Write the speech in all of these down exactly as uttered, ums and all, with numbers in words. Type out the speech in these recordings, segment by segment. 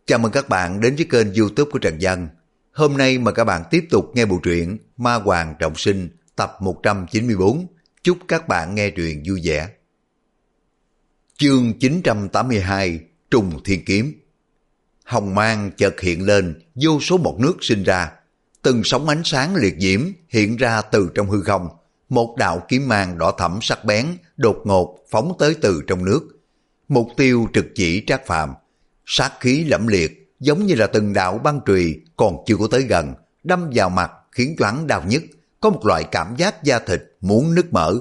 Chào mừng các bạn đến với kênh YouTube của Trần Văn. Hôm nay mời các bạn tiếp tục nghe bộ truyện Ma Hoàng Trọng Sinh tập một trăm chín mươi bốn. Chúc các bạn nghe truyện vui vẻ. Chương chín trăm tám mươi hai, Trùng Thiên Kiếm. Hồng mang chợt hiện lên, vô số bọt nước sinh ra. Từng sóng ánh sáng liệt diễm hiện ra từ trong hư không. Một đạo kiếm mang đỏ thẫm sắc bén đột ngột phóng tới từ trong nước. Mục tiêu trực chỉ Trác Phàm. Sát khí lẫm liệt, giống như là từng đạo băng chùy còn chưa có tới gần, đâm vào mặt khiến choáng đau nhức, có một loại cảm giác da thịt muốn nứt mở.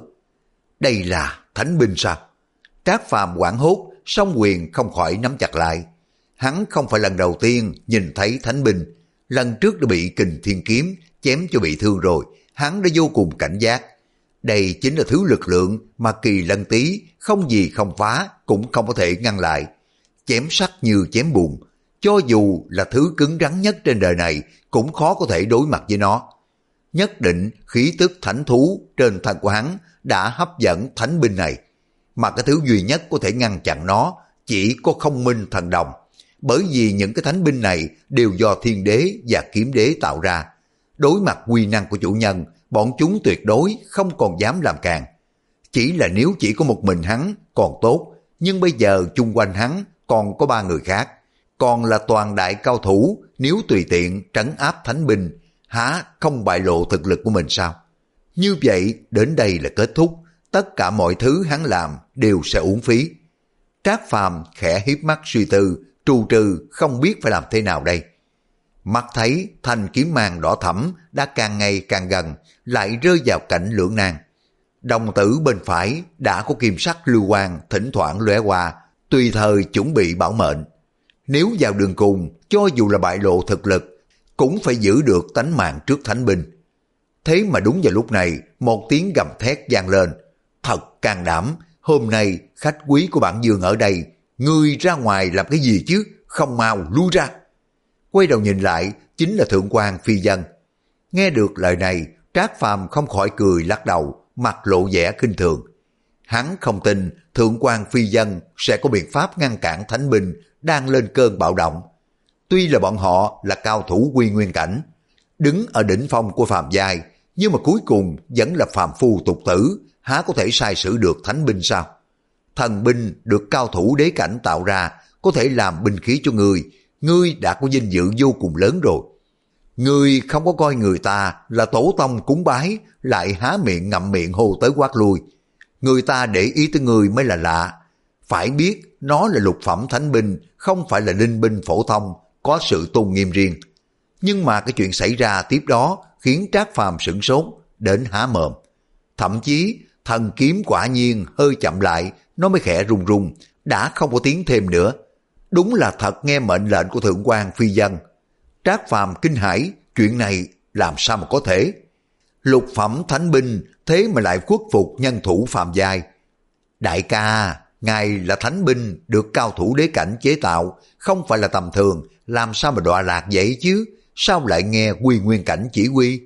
Đây là thánh binh sao? Trác Phàm hoảng hốt, song quyền không khỏi nắm chặt lại. Hắn không phải lần đầu tiên nhìn thấy thánh binh, lần trước đã bị Kình Thiên Kiếm chém cho bị thương rồi, hắn đã vô cùng cảnh giác. Đây chính là thứ lực lượng mà Kỳ Lân Tý không gì không phá cũng không có thể ngăn lại. Chém sắt như chém bùn, cho dù là thứ cứng rắn nhất trên đời này cũng khó có thể đối mặt với nó. Nhất định khí tức thánh thú trên thân của hắn đã hấp dẫn thánh binh này, mà cái thứ duy nhất có thể ngăn chặn nó chỉ có không minh thần đồng, bởi vì những cái thánh binh này đều do thiên đế và kiếm đế tạo ra. Đối mặt uy năng của chủ nhân, bọn chúng tuyệt đối không còn dám làm càn. Chỉ là nếu chỉ có một mình hắn còn tốt, nhưng bây giờ chung quanh hắn còn có ba người khác, còn là toàn đại cao thủ, nếu tùy tiện trấn áp thánh binh, há không bại lộ thực lực của mình sao? Như vậy đến đây là kết thúc, tất cả mọi thứ hắn làm đều sẽ uổng phí. Trác Phàm khẽ hiếp mắt suy tư, trù trừ không biết phải làm thế nào đây. Mắt thấy thanh kiếm mang đỏ thẫm đã càng ngày càng gần, lại rơi vào cảnh lưỡng nan. Đồng tử bên phải đã có kim sắc lưu quang thỉnh thoảng lóe qua, tùy thời chuẩn bị bảo mệnh. Nếu vào đường cùng, cho dù là bại lộ thực lực, cũng phải giữ được tánh mạng trước thánh binh. Thế mà đúng vào lúc này, một tiếng gầm thét vang lên. Thật can đảm, hôm nay khách quý của bản Dương ở đây, ngươi ra ngoài làm cái gì chứ, không mau lui ra. Quay đầu nhìn lại, chính là Thượng quan Phi Vân. Nghe được lời này, Trác Phàm không khỏi cười lắc đầu, mặt lộ vẻ khinh thường. Hắn không tin Thượng quan Phi Vân sẽ có biện pháp ngăn cản thánh binh đang lên cơn bạo động. Tuy là bọn họ là cao thủ quy nguyên cảnh, đứng ở đỉnh phong của phàm giai, nhưng mà cuối cùng vẫn là phàm phu tục tử, há có thể sai sử được thánh binh sao? Thần binh được cao thủ đế cảnh tạo ra, có thể làm binh khí cho ngươi, ngươi đã có vinh dự vô cùng lớn rồi. Ngươi không có coi người ta là tổ tông cúng bái, lại há miệng ngậm miệng hô tới quát lui. Người ta để ý tới ngươi mới là lạ. Phải biết nó là lục phẩm thánh binh, không phải là linh binh phổ thông, có sự tôn nghiêm riêng. Nhưng mà cái chuyện xảy ra tiếp đó khiến Trác Phàm sửng sốt đến há mồm. Thậm chí thần kiếm quả nhiên hơi chậm lại, nó mới khẽ rung rung, đã không có tiếng thêm nữa. Đúng là thật nghe mệnh lệnh của Thượng quan Phi Vân. Trác Phàm kinh hãi, chuyện này làm sao mà có thể? Lục phẩm thánh binh thế mà lại khuất phục nhân thủ phàm giai. Đại ca, ngài là thánh binh được cao thủ đế cảnh chế tạo, không phải là tầm thường, làm sao mà đọa lạc vậy chứ? Sao lại nghe quy nguyên cảnh chỉ huy?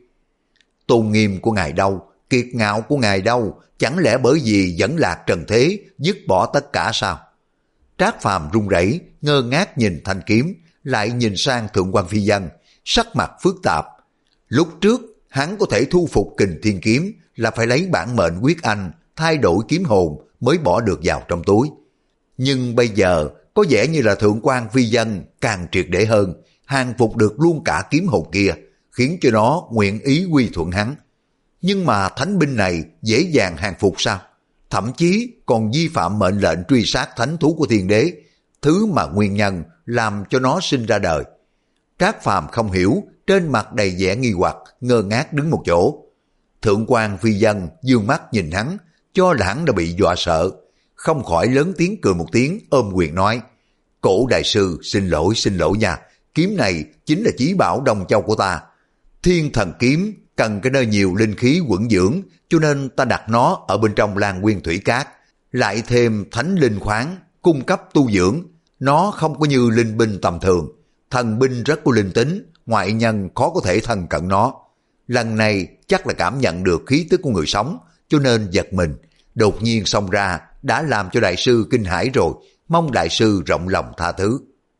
Tôn nghiêm của ngài đâu? Kiệt ngạo của ngài đâu? Chẳng lẽ bởi vì vẫn lạc trần thế, dứt bỏ tất cả sao? Trác Phàm run rẩy, ngơ ngác nhìn thanh kiếm, lại nhìn sang Thượng quan Phi Vân, sắc mặt phức tạp. Lúc trước hắn có thể thu phục Kình Thiên Kiếm là phải lấy bản mệnh quyết anh thay đổi kiếm hồn mới bỏ được vào trong túi. Nhưng bây giờ có vẻ như là Thượng quan Phi Vân càng triệt để hơn, hàng phục được luôn cả kiếm hồn kia, khiến cho nó nguyện ý quy thuận hắn. Nhưng mà thánh binh này dễ dàng hàng phục sao? Thậm chí còn vi phạm mệnh lệnh truy sát thánh thú của thiên đế, thứ mà nguyên nhân làm cho nó sinh ra đời. Trác Phàm không hiểu, trên mặt đầy vẻ nghi hoặc, ngơ ngác đứng một chỗ. Thượng quan Phi Vân dương mắt nhìn hắn, cho là hắn đã bị dọa sợ, không khỏi lớn tiếng cười một tiếng, ôm quyền nói: Cổ đại sư xin lỗi xin lỗi nha, kiếm này chính là chí bảo Đông Châu của ta. Thiên thần kiếm cần cái nơi nhiều linh khí quẩn dưỡng, cho nên ta đặt nó ở bên trong Lan Nguyên Thủy Cát, lại thêm thánh linh khoáng cung cấp tu dưỡng. Nó không có như linh binh tầm thường, thần binh rất có linh tính, ngoại nhân khó có thể thân cận nó. Lần này chắc là cảm nhận được khí tức của người sống, cho nên giật mình, đột nhiên xông ra, đã làm cho đại sư kinh hãi rồi, mong đại sư rộng lòng tha thứ.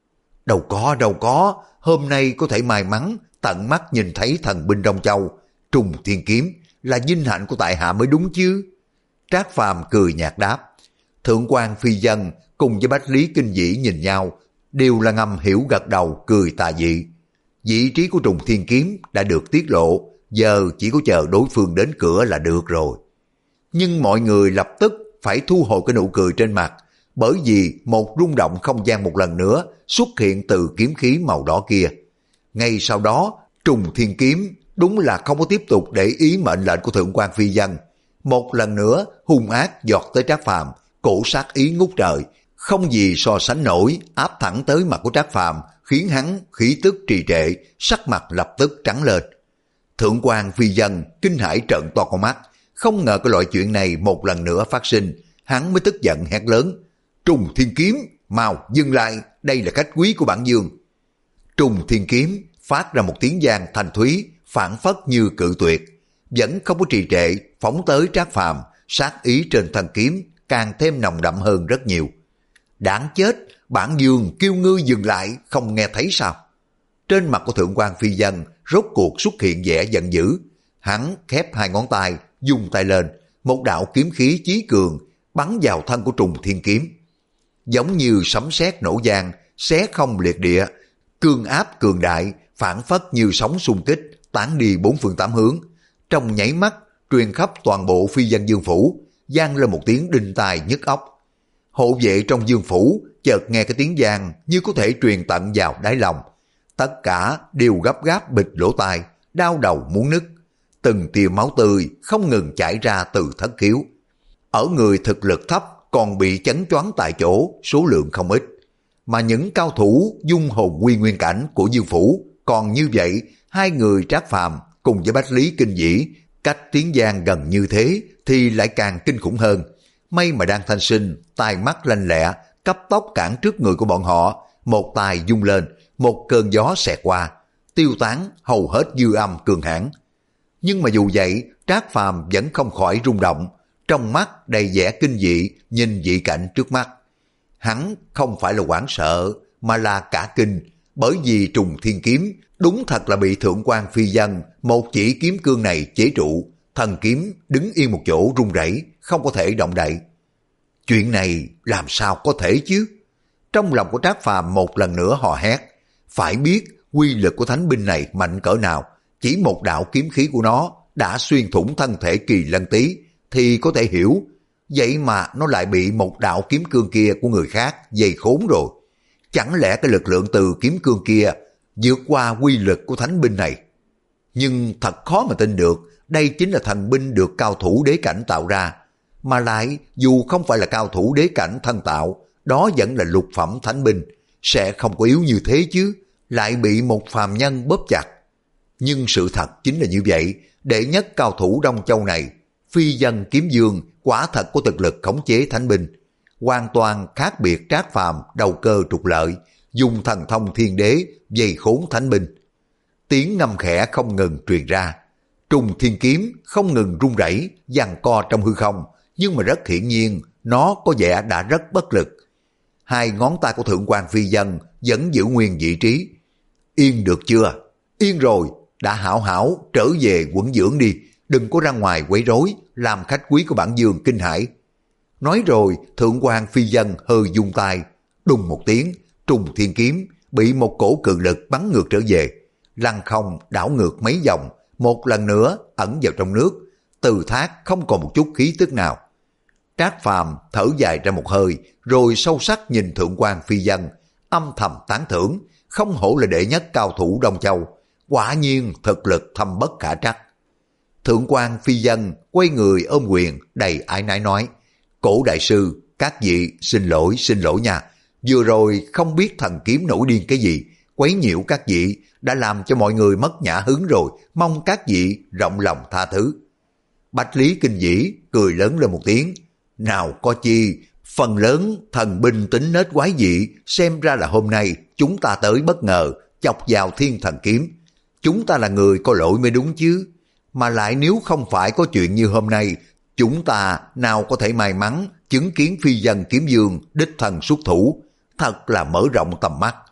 Đâu có, đâu có, hôm nay có thể may mắn tận mắt nhìn thấy thần binh Đông Châu, Trùng Thiên Kiếm, là vinh hạnh của tại hạ mới đúng chứ. Trác Phàm cười nhạt đáp. Thượng quan Phi Dân cùng với Bách Lý Kinh Dĩ nhìn nhau, đều là ngầm hiểu gật đầu cười tà dị. Vị trí của Trùng Thiên Kiếm đã được tiết lộ, giờ chỉ có chờ đối phương đến cửa là được rồi. Nhưng mọi người lập tức phải thu hồi cái nụ cười trên mặt, bởi vì một rung động không gian một lần nữa xuất hiện từ kiếm khí màu đỏ kia. Ngay sau đó, Trùng Thiên Kiếm đúng là không có tiếp tục để ý mệnh lệnh của Thượng quan Phi Dân. Một lần nữa hung ác giọt tới Trác Phàm, cổ sát ý ngút trời, không gì so sánh nổi, áp thẳng tới mặt của Trác Phàm, khiến hắn khí tức trì trệ, sắc mặt lập tức trắng lên. Thượng quan Phi Dân kinh hãi trợn to con mắt, không ngờ cái loại chuyện này một lần nữa phát sinh, hắn mới tức giận hét lớn. Trùng Thiên Kiếm, mau dừng lại, đây là khách quý của bản dương. Trùng Thiên Kiếm phát ra một tiếng vang thanh thúy, phảng phất như cự tuyệt, vẫn không có trì trệ, phóng tới Trác Phàm, sát ý trên thân kiếm càng thêm nồng đậm hơn rất nhiều. Đáng chết, bản dương kêu ngươi dừng lại, không nghe thấy sao? Trên mặt của Thượng quan Phi Dân rốt cuộc xuất hiện vẻ giận dữ, hắn khép hai ngón tay, dùng tay lên, một đạo kiếm khí chí cường bắn vào thân của Trùng Thiên Kiếm. Giống như sấm sét nổ vang, xé không liệt địa, cương áp cường đại, phản phất như sóng xung kích, tán đi bốn phương tám hướng. Trong nháy mắt, truyền khắp toàn bộ Phi Dân Dương Phủ, vang lên một tiếng đinh tai nhức óc. Hộ vệ trong Dương Phủ chợt nghe cái tiếng vang như có thể truyền tận vào đáy lòng. Tất cả đều gấp gáp bịt lỗ tai, đau đầu muốn nứt. Từng tia máu tươi không ngừng chảy ra từ thất khiếu. Ở người thực lực thấp còn bị chấn choáng tại chỗ, số lượng không ít. Mà những cao thủ dung hồn quy nguyên cảnh của Dương Phủ còn như vậy, hai người Trác Phàm cùng với Bách Lý Kinh Dĩ cách tiếng vang gần như thế thì lại càng kinh khủng hơn. May mà Đan Thanh Sinh tai mắt lanh lẹ, cấp tốc cản trước người của bọn họ, một tay vung lên, một cơn gió xẹt qua, tiêu tán hầu hết dư âm cường hãn. Nhưng mà dù vậy, Trác Phàm vẫn không khỏi rung động, trong mắt đầy vẻ kinh dị nhìn dị cảnh trước mắt. Hắn không phải là hoảng sợ, mà là cả kinh, bởi vì Trùng Thiên Kiếm đúng thật là bị Thượng quan Phi Dân một chỉ kiếm cương này chế trụ, thần kiếm đứng yên một chỗ run rẩy, không có thể động đậy. Chuyện này làm sao có thể chứ? Trong lòng của Trác Phàm một lần nữa hò hét, phải biết quy lực của thánh binh này mạnh cỡ nào, chỉ một đạo kiếm khí của nó đã xuyên thủng thân thể Kỳ Lân Tý thì có thể hiểu, vậy mà nó lại bị một đạo kiếm cương kia của người khác dày khốn rồi. Chẳng lẽ cái lực lượng từ kiếm cương kia vượt qua quy lực của thánh binh này? Nhưng thật khó mà tin được, đây chính là thần binh được cao thủ đế cảnh tạo ra, mà lại dù không phải là cao thủ đế cảnh thân tạo, đó vẫn là lục phẩm thánh binh, sẽ không có yếu như thế chứ, lại bị một phàm nhân bóp chặt. Nhưng sự thật chính là như vậy, đệ nhất cao thủ Đông Châu này, Phi Dân Kiếm Dương quả thật có thực lực khống chế thánh binh, hoàn toàn khác biệt Trác Phàm đầu cơ trục lợi, dùng thần thông thiên đế dày khốn thánh binh. Tiếng ngâm khẽ không ngừng truyền ra, Trùng Thiên Kiếm không ngừng rung rẩy, giằng co trong hư không, nhưng mà rất hiển nhiên nó có vẻ đã rất bất lực. Hai ngón tay của Thượng quan Phi Dân vẫn giữ nguyên vị trí. Yên được chưa? Yên rồi, đã hảo hảo trở về quẩn dưỡng đi, đừng có ra ngoài quấy rối, làm khách quý của bản dương kinh hãi. Nói rồi, Thượng quan Phi Dân hơi dung tay, đùng một tiếng, Trùng Thiên Kiếm bị một cổ cự lực bắn ngược trở về, lăn không đảo ngược mấy vòng, một lần nữa ẩn vào trong nước, từ thác không còn một chút khí tức nào. Trác Phàm thở dài ra một hơi, rồi sâu sắc nhìn Thượng quan Phi Dân, âm thầm tán thưởng, không hổ là đệ nhất cao thủ Đông Châu, quả nhiên thực lực thâm bất khả trắc. Thượng quan Phi Dân quay người ôm quyền, đầy ái nái nói, Cổ đại sư, các vị xin lỗi xin lỗi nha, vừa rồi không biết thần kiếm nổi điên cái gì, quấy nhiễu các vị, đã làm cho mọi người mất nhã hứng rồi, mong các vị rộng lòng tha thứ. Bách Lý Kinh Dĩ cười lớn lên một tiếng, nào có chi, phần lớn thần binh tính nết quái dị, xem ra là hôm nay chúng ta tới bất ngờ, chọc vào thiên thần kiếm. Chúng ta là người có lỗi mới đúng chứ, mà lại nếu không phải có chuyện như hôm nay, chúng ta nào có thể may mắn chứng kiến Phi Dân Kiếm Dương đích thần xuất thủ, thật là mở rộng tầm mắt.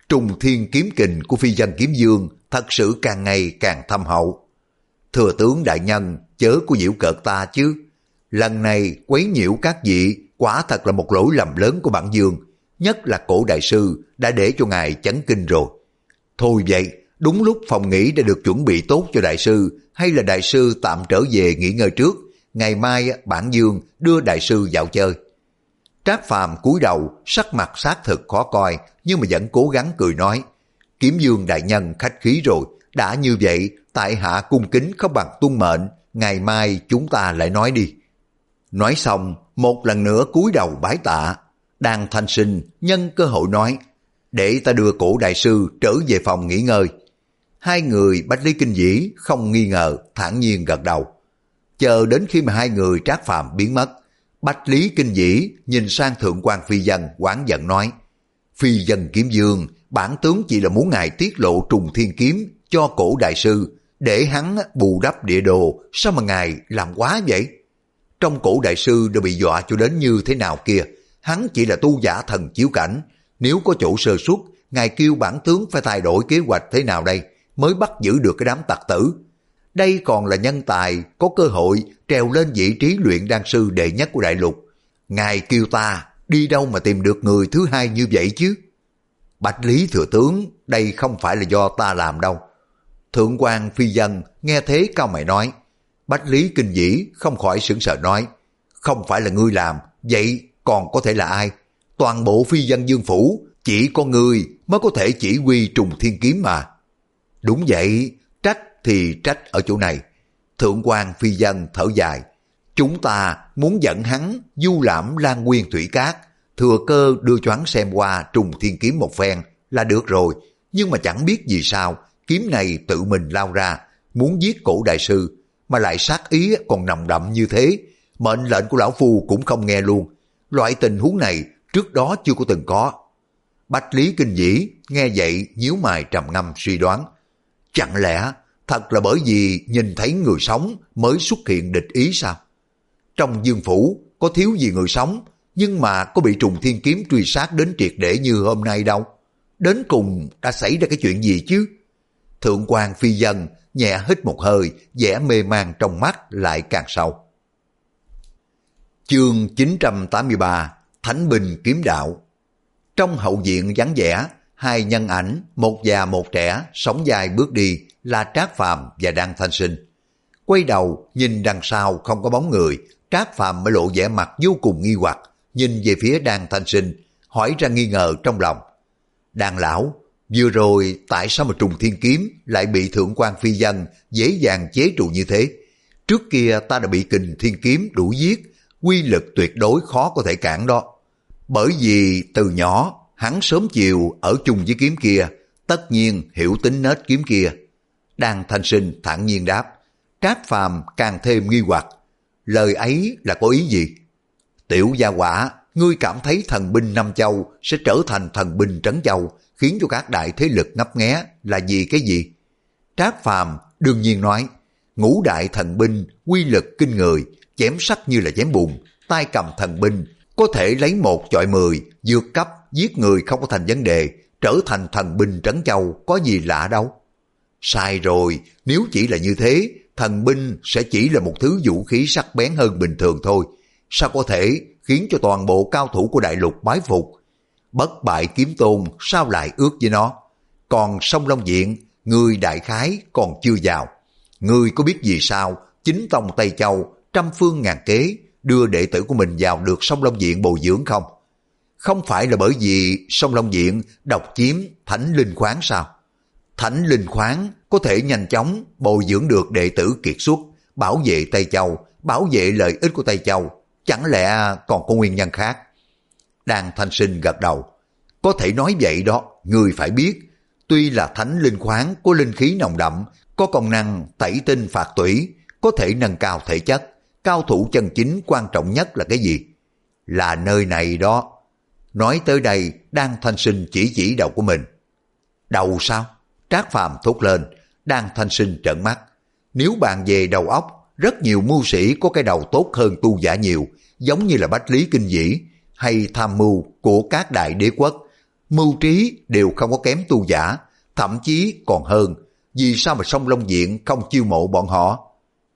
Trùng thiên kiếm kình của phi dân kiếm dương thật sự càng ngày càng thâm hậu. Thừa tướng đại nhân, chớ có giễu cợt ta chứ. Lần này quấy nhiễu các vị quả thật là một lỗi lầm lớn của bản dương, nhất là Cổ đại sư đã để cho ngài chấn kinh rồi. Thôi vậy, đúng lúc phòng nghỉ đã được chuẩn bị tốt cho đại sư, hay là đại sư tạm trở về nghỉ ngơi trước, ngày mai bản dương đưa đại sư dạo chơi. Trác Phàm cúi đầu, sắc mặt xác thực khó coi, nhưng mà vẫn cố gắng cười nói, Kiếm Dương đại nhân khách khí rồi, đã như vậy, tại hạ cung kính không bằng tuân mệnh, ngày mai chúng ta lại nói đi. Nói xong, một lần nữa cúi đầu bái tạ. Đan Thanh Sinh nhân cơ hội nói, để ta đưa Cổ đại sư trở về phòng nghỉ ngơi. Hai người Bách Lý Kinh Vĩ không nghi ngờ, thản nhiên gật đầu. Chờ đến khi mà hai người Trác Phàm biến mất, Bách Lý Kinh Vĩ nhìn sang Thượng quan Phi Dân oán giận nói, Phi Dân kiếm dương, bản tướng chỉ là muốn ngài tiết lộ trùng thiên kiếm cho Cổ đại sư, để hắn bù đắp địa đồ, sao mà ngài làm quá vậy? Trong Cổ đại sư đã bị dọa cho đến như thế nào kia, hắn chỉ là tu giả thần chiếu cảnh, nếu có chỗ sơ suất, ngài kêu bản tướng phải thay đổi kế hoạch thế nào đây, mới bắt giữ được cái đám tặc tử. Đây còn là nhân tài, có cơ hội trèo lên vị trí luyện đan sư đệ nhất của đại lục. Ngài kêu ta đi đâu mà tìm được người thứ hai như vậy chứ? Bạch Lý thừa tướng, đây không phải là do ta làm đâu. Thượng quan Phi Dân nghe thế cao mày nói. Bách Lý Kinh Vĩ không khỏi sững sờ nói, không phải là ngươi làm, vậy còn có thể là ai? Toàn bộ Phi Dân Dương Phủ, chỉ có ngươi mới có thể chỉ huy trùng thiên kiếm mà. Đúng vậy, trách thì trách ở chỗ này. Thượng quan Phi Dân thở dài, chúng ta muốn dẫn hắn du lãm Lan Nguyên Thủy Cát, thừa cơ đưa cho hắn xem qua trùng thiên kiếm một phen là được rồi, nhưng mà chẳng biết vì sao kiếm này tự mình lao ra, muốn giết Cổ đại sư, mà lại sát ý còn nồng đậm như thế, mệnh lệnh của lão phu cũng không nghe luôn. Loại tình huống này trước đó chưa có từng có. Bách Lý Kinh Vĩ nghe vậy nhíu mày trầm ngâm suy đoán, chẳng lẽ thật là bởi vì nhìn thấy người sống mới xuất hiện địch ý sao? Trong Dương Phủ có thiếu gì người sống, nhưng mà có bị trùng thiên kiếm truy sát đến triệt để như hôm nay đâu. Đến cùng đã xảy ra cái chuyện gì chứ? Thượng quan Phi Dân nhẹ hít một hơi, vẻ mê man trong mắt lại càng sâu. Chương chín trăm tám mươi ba, Thánh binh kiếm đạo. Trong hậu viện vắng vẻ, hai nhân ảnh, một già một trẻ, sóng dài bước đi là Trác Phàm và Đan Thanh Sinh. Quay đầu nhìn đằng sau không có bóng người, Trác Phàm mới lộ vẻ mặt vô cùng nghi hoặc, nhìn về phía Đan Thanh Sinh, hỏi ra nghi ngờ trong lòng. Đan lão, vừa rồi tại sao mà trùng thiên kiếm lại bị Thượng quan Phi Dân dễ dàng chế trụ như thế? Trước kia ta đã bị kình thiên kiếm đuổi giết, quy lực tuyệt đối khó có thể cản đó. Bởi vì từ nhỏ hắn sớm chiều ở chung với kiếm kia, tất nhiên hiểu tính nết kiếm kia. Đan Thanh Sinh thản nhiên đáp. Trác Phàm càng thêm nghi hoặc, lời ấy là có ý gì? Tiểu gia quả, ngươi cảm thấy thần binh Năm Châu sẽ trở thành thần binh Trấn Châu, khiến cho các đại thế lực ngấp nghé là vì cái gì? Trác Phàm đương nhiên nói, ngũ đại thần binh quy lực kinh người, chém sắt như là chém bùn, tay cầm thần binh có thể lấy một chọi mười, vượt cấp giết người không có thành vấn đề, trở thành thần binh Trấn Châu có gì lạ đâu. Sai rồi, nếu chỉ là như thế, thần binh sẽ chỉ là một thứ vũ khí sắc bén hơn bình thường thôi. Sao có thể khiến cho toàn bộ cao thủ của đại lục bái phục? Bất bại kiếm tôn sao lại ước với nó? Còn Sông Long Viện, người đại khái còn chưa vào. Người có biết vì sao chính tông Tây Châu trăm phương ngàn kế đưa đệ tử của mình vào được Sông Long Viện bồi dưỡng không? Không phải là bởi vì Sông Long Viện độc chiếm Thánh Linh Khoáng sao? Thánh Linh Khoáng có thể nhanh chóng bồi dưỡng được đệ tử kiệt xuất, bảo vệ Tây Châu, bảo vệ lợi ích của Tây Châu. Chẳng lẽ còn có nguyên nhân khác? Đan Thanh Sinh gật đầu. Có thể nói vậy đó, người phải biết. Tuy là Thánh Linh Khoáng có linh khí nồng đậm, có công năng tẩy tinh phạt tủy, có thể nâng cao thể chất. Cao thủ chân chính quan trọng nhất là cái gì? Là nơi này đó. Nói tới đây, Đan Thanh Sinh chỉ chỉ đầu của mình. Đầu sao? Trác Phàm thốt lên. Đan Thanh Sinh trợn mắt. Nếu bàn về đầu óc, rất nhiều mưu sĩ có cái đầu tốt hơn tu giả nhiều, giống như là Bách Lý Kinh Vĩ hay tham mưu của các đại đế quốc. mưu trí đều không có kém tu giả, thậm chí còn hơn. Vì sao mà Sông Long Viện không chiêu mộ bọn họ?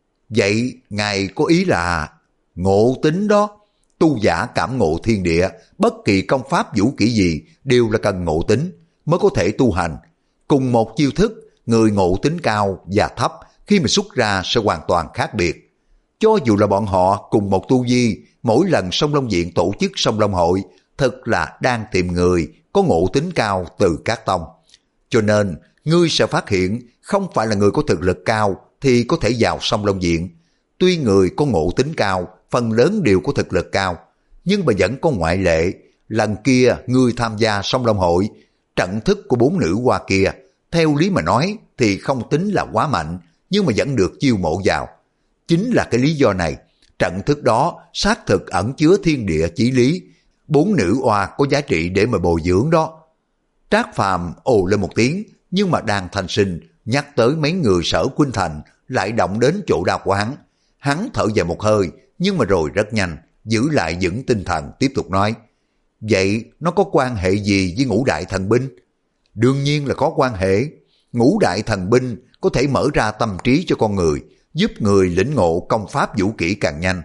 Vậy ngài có ý là ngộ tính đó. Tu giả cảm ngộ thiên địa, bất kỳ công pháp vũ kỹ gì đều là cần ngộ tính mới có thể tu hành. Cùng một chiêu thức, người ngộ tính cao và thấp khi mà xuất ra sẽ hoàn toàn khác biệt. Cho dù là bọn họ cùng một tu vi, mỗi lần Sông Long Viện tổ chức Sông Long Hội, thật là đang tìm người có ngộ tính cao từ các tông. Cho nên, ngươi sẽ phát hiện không phải là người có thực lực cao thì có thể vào Sông Long Viện. Tuy người có ngộ tính cao, phần lớn đều có thực lực cao, nhưng mà vẫn có ngoại lệ. Lần kia ngươi tham gia Sông Long Hội, trận thức của bốn nữ hoa kia, theo lý mà nói thì không tính là quá mạnh, nhưng mà vẫn được chiêu mộ vào. Chính là cái lý do này, trận thức đó xác thực ẩn chứa thiên địa chí lý, bốn nữ oa có giá trị để mà bồi dưỡng đó. Trác Phàm ồ lên một tiếng, nhưng mà đang Thanh Sinh nhắc tới mấy người Sở Khuynh Thành lại động đến chỗ đau của hắn. Hắn thở dài một hơi, nhưng mà rồi rất nhanh, giữ lại vững tinh thần tiếp tục nói. Vậy nó có quan hệ gì với ngũ đại thần binh? Đương nhiên là có quan hệ. Ngũ đại thần binh có thể mở ra tâm trí cho con người, giúp người lĩnh ngộ công pháp vũ kỹ càng nhanh.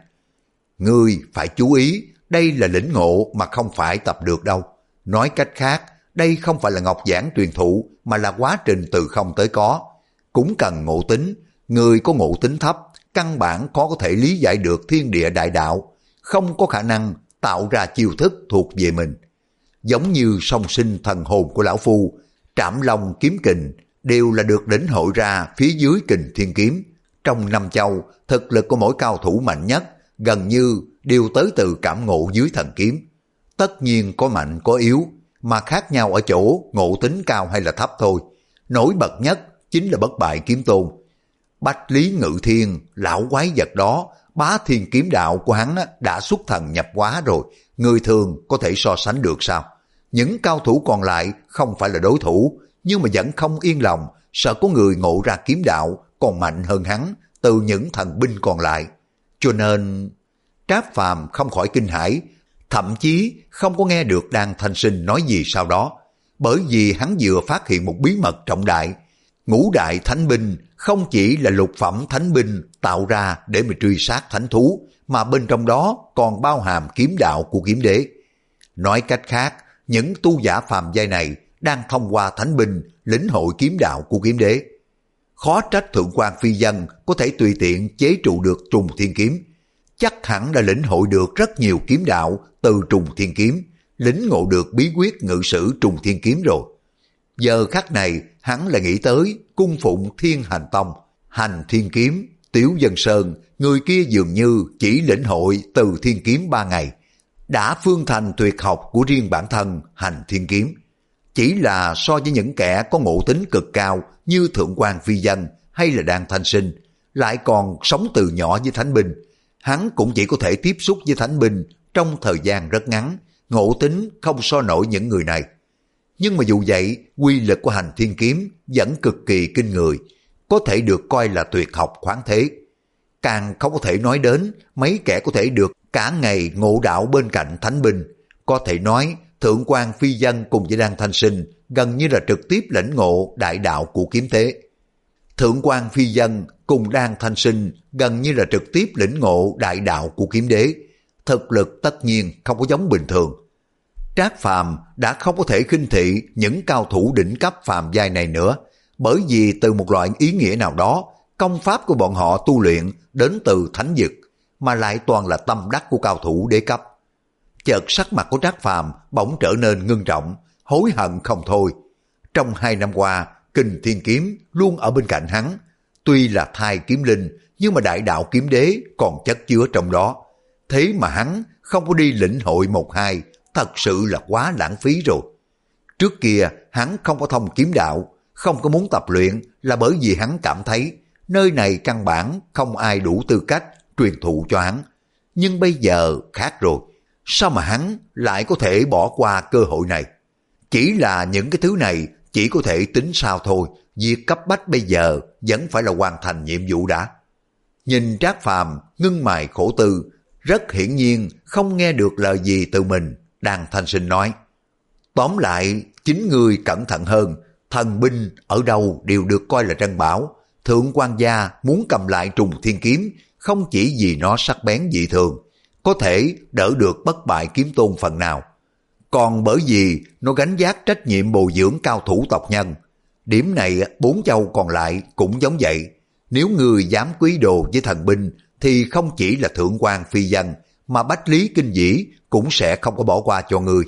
Ngươi phải chú ý, đây là lĩnh ngộ mà không phải tập được đâu. Nói cách khác, đây không phải là ngọc giảng truyền thụ mà là quá trình từ không tới có. Cũng cần ngộ tính, người có ngộ tính thấp, căn bản khó có thể lý giải được thiên địa đại đạo, không có khả năng tạo ra chiêu thức thuộc về mình. Giống như song sinh thần hồn của lão phu, Trảm Long kiếm kình đều là được lĩnh hội ra phía dưới Kình Thiên kiếm. Trong năm châu, thực lực của mỗi cao thủ mạnh nhất gần như đều tới từ cảm ngộ dưới thần kiếm. Tất nhiên có mạnh có yếu, mà khác nhau ở chỗ ngộ tính cao hay là thấp thôi. Nổi bật nhất chính là bất bại kiếm tôn. Bách Lý Ngự Thiên, lão quái vật đó, bá thiên kiếm đạo của hắn đã xuất thần nhập hóa rồi, người thường có thể so sánh được sao? Những cao thủ còn lại không phải là đối thủ, nhưng mà vẫn không yên lòng, sợ có người ngộ ra kiếm đạo còn mạnh hơn hắn từ những thần binh còn lại. Cho nên, Trác Phàm không khỏi kinh hãi, thậm chí không có nghe được Đan Thanh Sinh nói gì sau đó, bởi vì hắn vừa phát hiện một bí mật trọng đại. Ngũ đại thánh binh không chỉ là lục phẩm thánh binh tạo ra để mà truy sát thánh thú, mà bên trong đó còn bao hàm kiếm đạo của kiếm đế. Nói cách khác, những tu giả phàm giai này đang thông qua thánh binh lĩnh hội kiếm đạo của kiếm đế. Khó trách Thượng quan Phi Dân có thể tùy tiện chế trụ được Trùng Thiên Kiếm. Chắc hẳn đã lĩnh hội được rất nhiều kiếm đạo từ Trùng Thiên Kiếm, lĩnh ngộ được bí quyết ngự sử Trùng Thiên Kiếm rồi. Giờ khắc này hắn là nghĩ tới cung phụng Thiên Hành Tông, Hành Thiên Kiếm, Tiểu Dân Sơn, người kia dường như chỉ lĩnh hội từ Thiên Kiếm ba ngày, đã phương thành tuyệt học của riêng bản thân Hành Thiên Kiếm. Chỉ là so với những kẻ có ngộ tính cực cao như Thượng quan Phi Dân hay là Đan Thanh Sinh, lại còn sống từ nhỏ với thánh binh, hắn cũng chỉ có thể tiếp xúc với thánh binh trong thời gian rất ngắn, ngộ tính không so nổi những người này. Nhưng mà dù vậy, quy lực của Hành Thiên Kiếm vẫn cực kỳ kinh người, có thể được coi là tuyệt học khoáng thế. Càng không có thể nói đến mấy kẻ có thể được cả ngày ngộ đạo bên cạnh thánh binh. Có thể nói Thượng quan Phi Dân cùng với Đan Thanh Sinh gần như là trực tiếp lĩnh ngộ đại đạo của kiếm thế. Thượng quan Phi Dân cùng Đan Thanh Sinh gần như là trực tiếp lĩnh ngộ đại đạo của kiếm đế. Thực lực tất nhiên không có giống bình thường. Trác Phàm đã không có thể khinh thị những cao thủ đỉnh cấp phàm giai này nữa, bởi vì từ một loại ý nghĩa nào đó, công pháp của bọn họ tu luyện đến từ thánh vực, mà lại toàn là tâm đắc của cao thủ đế cấp. Chợt sắc mặt của Trác Phàm bỗng trở nên ngưng trọng, hối hận không thôi. Trong hai năm qua, Kình Thiên Kiếm luôn ở bên cạnh hắn, tuy là thai kiếm linh, nhưng mà đại đạo kiếm đế còn chất chứa trong đó. Thế mà hắn không có đi lĩnh hội một hai, thật sự là quá lãng phí rồi. Trước kia hắn không có thông kiếm đạo, không có muốn tập luyện là bởi vì hắn cảm thấy nơi này căn bản không ai đủ tư cách truyền thụ cho hắn. Nhưng bây giờ khác rồi, sao mà hắn lại có thể bỏ qua cơ hội này? Chỉ là những cái thứ này chỉ có thể tính sao thôi, việc cấp bách bây giờ vẫn phải là hoàn thành nhiệm vụ đã. Nhìn Trác Phàm ngưng mày khổ tư, rất hiển nhiên không nghe được lời gì từ mình. Đan Thanh Sinh nói, Tóm lại, chính ngươi cẩn thận hơn, thần binh ở đâu đều được coi là trân bảo. Thượng quan gia muốn cầm lại Trùng Thiên Kiếm, không chỉ vì nó sắc bén dị thường, có thể đỡ được bất bại kiếm tôn phần nào, còn bởi vì nó gánh vác trách nhiệm bồi dưỡng cao thủ tộc nhân. Điểm này bốn châu còn lại cũng giống vậy. Nếu ngươi dám quý đồ với thần binh thì không chỉ là thượng quan phi dân, mà Bách Lý Kinh Dĩ cũng sẽ không có bỏ qua cho ngươi.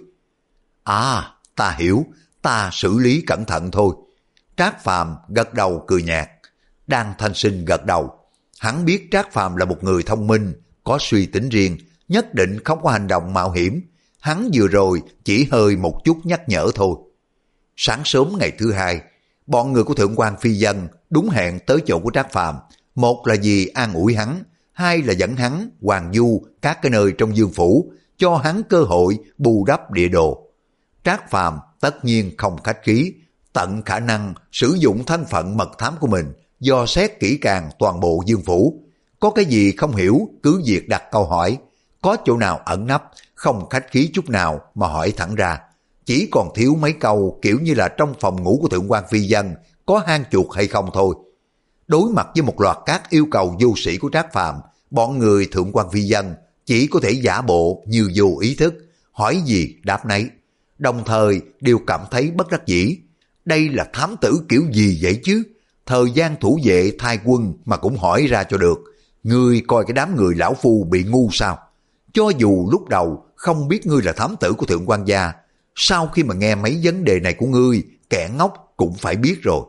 À, ta hiểu, ta xử lý cẩn thận thôi. Trác Phàm gật đầu cười nhạt. Đan Thanh Sinh gật đầu. Hắn biết Trác Phàm là một người thông minh, có suy tính riêng, nhất định không có hành động mạo hiểm. Hắn vừa rồi chỉ hơi một chút nhắc nhở thôi. Sáng sớm ngày thứ hai, bọn người của Thượng quan Phi Dân đúng hẹn tới chỗ của Trác Phàm. Một là vì an ủi hắn, hai là dẫn hắn hoàng du các cái nơi trong Dương phủ, cho hắn cơ hội bù đắp địa đồ. Trác Phàm tất nhiên không khách khí, tận khả năng sử dụng thân phận mật thám của mình, dò xét kỹ càng toàn bộ Dương phủ. Có cái gì không hiểu cứ việc đặt câu hỏi, có chỗ nào ẩn nấp không khách khí chút nào mà hỏi thẳng ra. Chỉ còn thiếu mấy câu kiểu như là trong phòng ngủ của Thượng quan Phi Dân có hang chuột hay không thôi. Đối mặt với một loạt các yêu cầu vô sĩ của Trác Phàm, bọn người Thượng quan Phi Dân chỉ có thể giả bộ như vô ý thức, hỏi gì đáp nấy, đồng thời đều cảm thấy bất đắc dĩ. Đây là thám tử kiểu gì vậy chứ? Thời gian thủ vệ thay quân mà cũng hỏi ra cho được. Ngươi coi cái đám người lão phu bị ngu sao? Cho dù lúc đầu không biết ngươi là thám tử của Thượng quan gia, sau khi mà nghe mấy vấn đề này của ngươi, kẻ ngốc cũng phải biết rồi.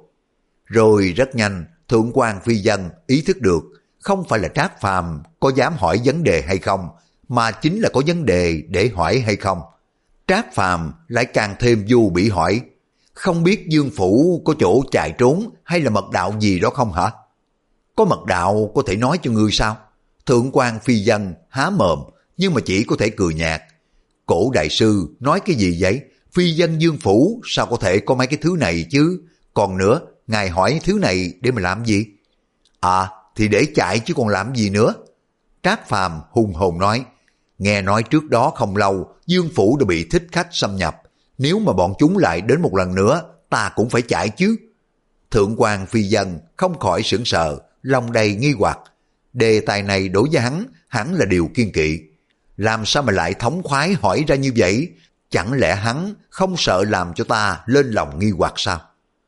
Rồi rất nhanh, Thượng quan Phi Dân ý thức được, không phải là Trác Phàm có dám hỏi vấn đề hay không, mà chính là có vấn đề để hỏi hay không. Trác Phàm lại càng thêm vô bị hỏi, không biết Dương phủ có chỗ chạy trốn hay là mật đạo gì đó không hả? Có mật đạo có thể nói cho ngươi sao? Thượng quan Phi Dân há mồm nhưng mà chỉ có thể cười nhạt. Cổ đại sư nói cái gì vậy? Phi Dân Dương phủ sao có thể có mấy cái thứ này chứ? Còn nữa, ngài hỏi thứ này để mà làm gì? À, thì để chạy chứ còn làm gì nữa? Trác Phàm hùng hồn nói, nghe nói trước đó không lâu Dương phủ đã bị thích khách xâm nhập, nếu mà bọn chúng lại đến một lần nữa ta cũng phải chạy chứ. Thượng quan Phi Dân không khỏi sửng sờ, lòng đầy nghi hoặc. Đề tài này đối với hắn hẳn là điều kiên kỵ, làm sao mà lại thống khoái hỏi ra như vậy? Chẳng lẽ hắn không sợ làm cho ta lên lòng nghi hoặc sao?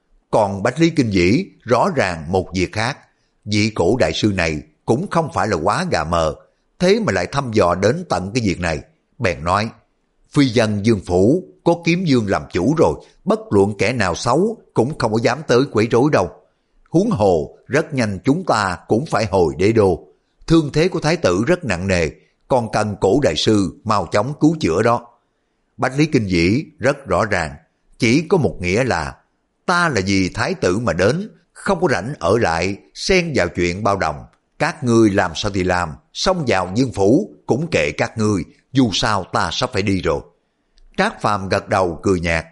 Còn Bách Lý Kinh Dĩ rõ ràng một việc khác. Vị cổ đại sư này cũng không phải là quá gà mờ, thế mà lại thăm dò đến tận cái việc này. Bèn nói, Phi Dân Dương phủ có Kiếm Dương làm chủ rồi, bất luận kẻ nào xấu cũng không có dám tới quấy rối đâu. Huống hồ rất nhanh chúng ta cũng phải hồi đế đô, thương thế của thái tử rất nặng nề, còn cần cổ đại sư mau chóng cứu chữa đó. Bách Lý Kinh Dĩ rất rõ ràng, chỉ có một nghĩa là ta là vì thái tử mà đến, không có rảnh ở lại xen vào chuyện bao đồng. Các ngươi làm sao thì làm, xông vào Dương phủ cũng kệ các ngươi, dù sao ta sắp phải đi rồi. Trác Phàm gật đầu cười nhạt.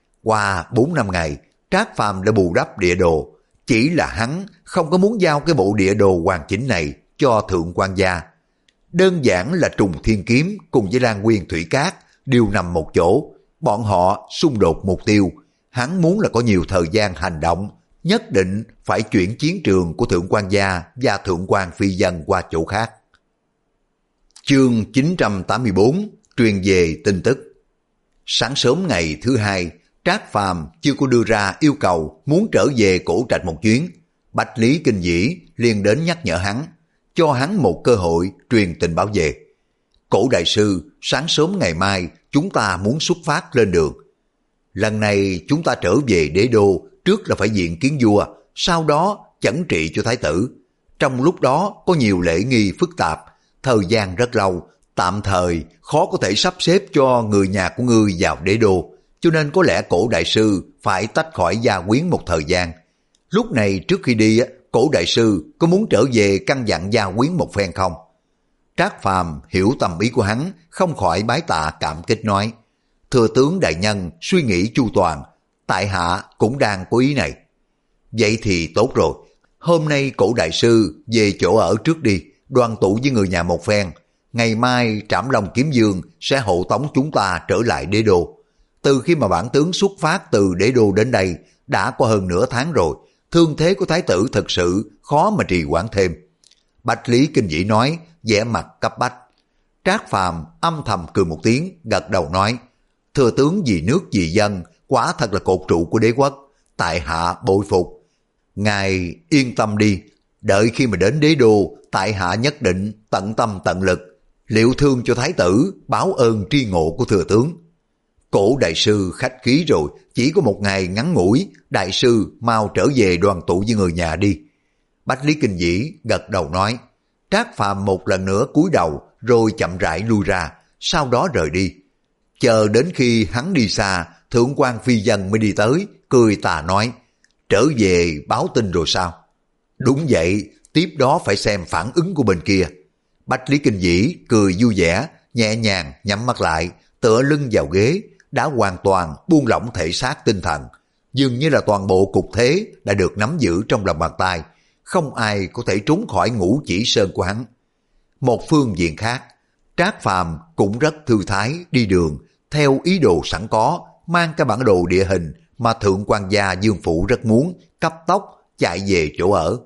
Qua bốn năm ngày, Trác Phàm đã bù đắp địa đồ, chỉ là hắn không có muốn giao cái bộ địa đồ hoàn chỉnh này cho Thượng quan gia. Đơn giản là Trùng Thiên Kiếm cùng với Lan Nguyên Thủy Cát đều nằm một chỗ, bọn họ xung đột mục tiêu. Hắn muốn là có nhiều thời gian hành động, nhất định phải chuyển chiến trường của Thượng quan gia và Thượng quan Phi Dân qua chỗ khác. Chương chín trăm tám mươi bốn, truyền về tin tức. Sáng sớm ngày thứ hai, Trác Phàm chưa có đưa ra yêu cầu muốn trở về Cổ Trạch một chuyến. Bách Lý Kinh Dĩ liền đến nhắc nhở hắn, cho hắn một cơ hội truyền tình báo về. Cổ đại sư, sáng sớm ngày mai chúng ta muốn xuất phát lên đường. Lần này chúng ta trở về đế đô, trước là phải diện kiến vua, sau đó chẩn trị cho thái tử. Trong lúc đó có nhiều lễ nghi phức tạp, thời gian rất lâu, tạm thời khó có thể sắp xếp cho người nhà của ngươi vào đế đô, cho nên có lẽ cổ đại sư phải tách khỏi gia quyến một thời gian. Lúc này trước khi đi, cổ đại sư có muốn trở về căn dặn gia quyến một phen không? Trác Phàm hiểu tâm ý của hắn, không khỏi bái tạ cảm kích nói, thưa tướng đại nhân suy nghĩ chu toàn, tại hạ cũng đang có ý này. Vậy thì tốt rồi, hôm nay cổ đại sư về chỗ ở trước đi, đoàn tụ với người nhà một phen. Ngày mai Trảm Long Kiếm Dương sẽ hộ tống chúng ta trở lại đế đô. Từ khi mà bản tướng xuất phát từ đế đô đến đây đã có hơn nửa tháng rồi, thương thế của thái tử thật sự khó mà trì hoãn thêm. Bách Lý Kinh Vĩ nói, vẻ mặt cấp bách. Trác Phàm âm thầm cười một tiếng, gật đầu nói, thừa tướng vì nước vì dân, quả thật là cột trụ của đế quốc, tại hạ bội phục. Ngài yên tâm đi, đợi khi mà đến đế đô, tại hạ nhất định tận tâm tận lực, liệu thương cho thái tử, báo ơn tri ngộ của thừa tướng. Cổ đại sư khách khí rồi, chỉ có một ngày ngắn ngủi, đại sư mau trở về đoàn tụ với người nhà đi. Bách Lý Kinh Vĩ gật đầu nói. Trác Phàm một lần nữa cúi đầu rồi chậm rãi lui ra, sau đó rời đi. Chờ đến khi hắn đi xa, thượng quan phi dân mới đi tới, cười tà nói, trở về báo tin rồi sao? Đúng vậy, tiếp đó phải xem phản ứng của bên kia. Bách Lý Kinh Vĩ cười vui vẻ, nhẹ nhàng nhắm mắt lại, tựa lưng vào ghế, đã hoàn toàn buông lỏng thể xác tinh thần. Dường như là toàn bộ cục thế đã được nắm giữ trong lòng bàn tay, không ai có thể trốn khỏi ngũ chỉ sơn của hắn. Một phương diện khác, Trác Phàm cũng rất thư thái đi đường, theo ý đồ sẵn có, mang cái bản đồ địa hình mà thượng quan gia Dương Phủ rất muốn, cấp tốc chạy về chỗ ở.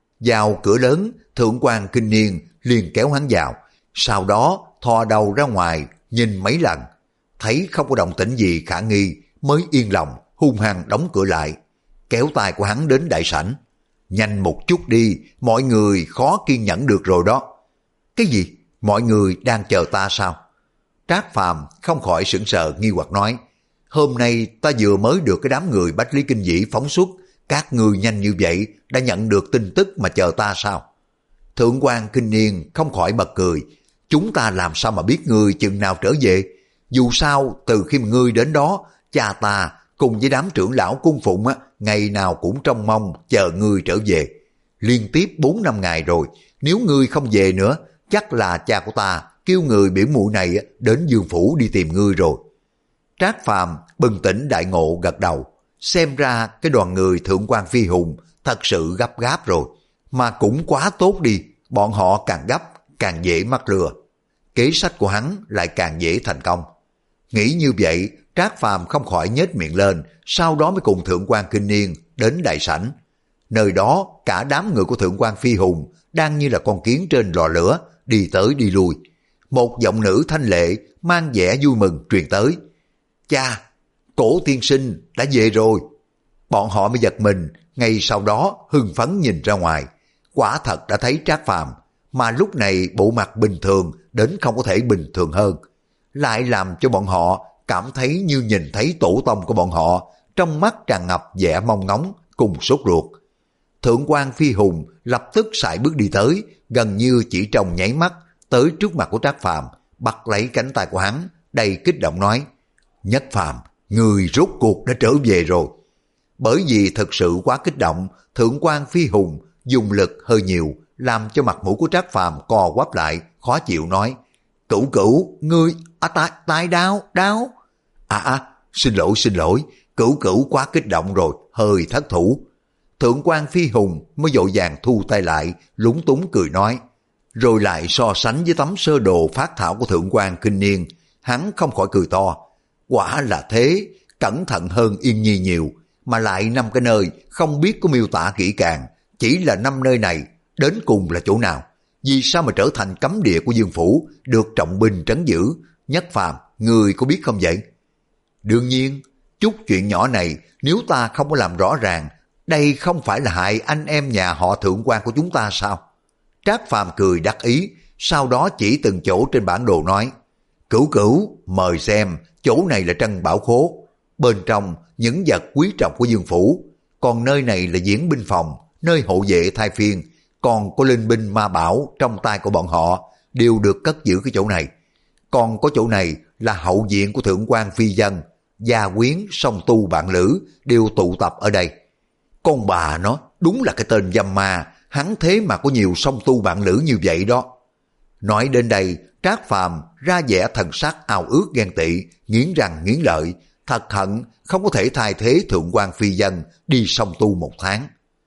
Vào cửa lớn, thượng quan Kinh Niên liền kéo hắn vào, sau đó thò đầu ra ngoài nhìn mấy lần, thấy không có động tĩnh gì khả nghi mới yên lòng hung hăng đóng cửa lại, kéo tay của hắn đến đại sảnh. Nhanh một chút đi, mọi người khó kiên nhẫn được rồi đó. Cái gì? Mọi người đang chờ ta sao? Trác Phàm không khỏi sững sờ nghi hoặc nói, hôm nay ta vừa mới được cái đám người Bách Lý Kinh Vĩ phóng xuất, các người nhanh như vậy đã nhận được tin tức mà chờ ta sao? Thượng quan Kinh Niên không khỏi bật cười, chúng ta làm sao mà biết ngươi chừng nào trở về? Dù sao từ khi mà ngươi đến đó, cha ta cùng với đám trưởng lão cung phụng á, ngày nào cũng trông mong chờ ngươi trở về. Liên tiếp bốn năm ngày rồi, nếu ngươi không về nữa, chắc là cha của ta kêu người biểu muội này đến Dương Phủ đi tìm ngươi rồi. Trác Phàm bừng tỉnh đại ngộ gật đầu, xem ra cái đoàn người thượng quan Phi Hùng thật sự gấp gáp rồi, mà cũng quá tốt đi, bọn họ càng gấp càng dễ mắc lừa. Kế sách của hắn lại càng dễ thành công. Nghĩ như vậy, Trác Phàm không khỏi nhếch miệng lên, sau đó mới cùng thượng quan Kinh Niên đến đại sảnh. Nơi đó cả đám người của thượng quan Phi Hùng đang như là con kiến trên lò lửa, đi tới đi lui. Một giọng nữ thanh lệ mang vẻ vui mừng truyền tới, cha, Cổ tiên sinh đã về rồi. Bọn họ mới giật mình, ngay sau đó hưng phấn nhìn ra ngoài, quả thật đã thấy Trác Phàm, mà lúc này bộ mặt bình thường đến không có thể bình thường hơn, lại làm cho bọn họ cảm thấy như nhìn thấy tổ tông của bọn họ, trong mắt tràn ngập vẻ mong ngóng cùng sốt ruột. Thượng quan Phi Hùng lập tức sải bước đi tới, gần như chỉ trong nháy mắt tới trước mặt của Trác Phàm, bắt lấy cánh tay của hắn, đầy kích động nói, Nhất Phàm, người rốt cuộc đã trở về rồi. Bởi vì thật sự quá kích động, thượng quan Phi Hùng dùng lực hơi nhiều, làm cho mặt mũi của Trác Phàm co quắp lại, khó chịu nói, Cửu Cửu, ngươi, à, tai, tai đau, đau. À à, xin lỗi, xin lỗi, Cửu Cửu quá kích động rồi, hơi thất thủ. Thượng quan Phi Hùng mới vội vàng thu tay lại, lúng túng cười nói, rồi lại so sánh với tấm sơ đồ phát thảo của thượng quan Kinh Niên, hắn không khỏi cười to, quả là thế, cẩn thận hơn Yên Nhi nhiều, mà lại năm cái nơi không biết có miêu tả kỹ càng, chỉ là năm nơi này, đến cùng là chỗ nào? Vì sao mà trở thành cấm địa của Dương Phủ, được trọng binh trấn giữ? Nhất Phàm, người có biết không vậy? Đương nhiên, chút chuyện nhỏ này nếu ta không có làm rõ ràng, đây không phải là hại anh em nhà họ thượng quan của chúng ta sao? Trác Phàm cười đắc ý, sau đó chỉ từng chỗ trên bản đồ nói, Cửu Cửu, mời xem, chỗ này là Trân Bảo Khố, bên trong những vật quý trọng của Dương Phủ, còn nơi này là diễn binh phòng, nơi hộ vệ thay phiên, còn có linh binh ma bảo trong tay của bọn họ, đều được cất giữ cái chỗ này. Còn có chỗ này là hậu viện của thượng quan Phi Dân, gia quyến, song tu bạn lữ, đều tụ tập ở đây. Con bà nó, đúng là cái tên dâm ma, hắn thế mà có nhiều song tu bạn lữ như vậy đó. Nói đến đây, Trác Phàm ra vẻ thần sắc ao ước ghen tị, nghiến răng nghiến lợi, thật hận không có thể thay thế thượng quan Phi Dân đi song tu một tháng.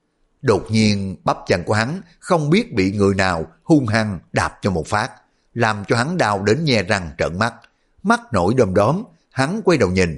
Đột nhiên bắp chân của hắn không biết bị người nào hung hăng đạp cho một phát, làm cho hắn đau đến nhe răng trợn mắt, mắt nổi đom đóm. Hắn quay đầu nhìn,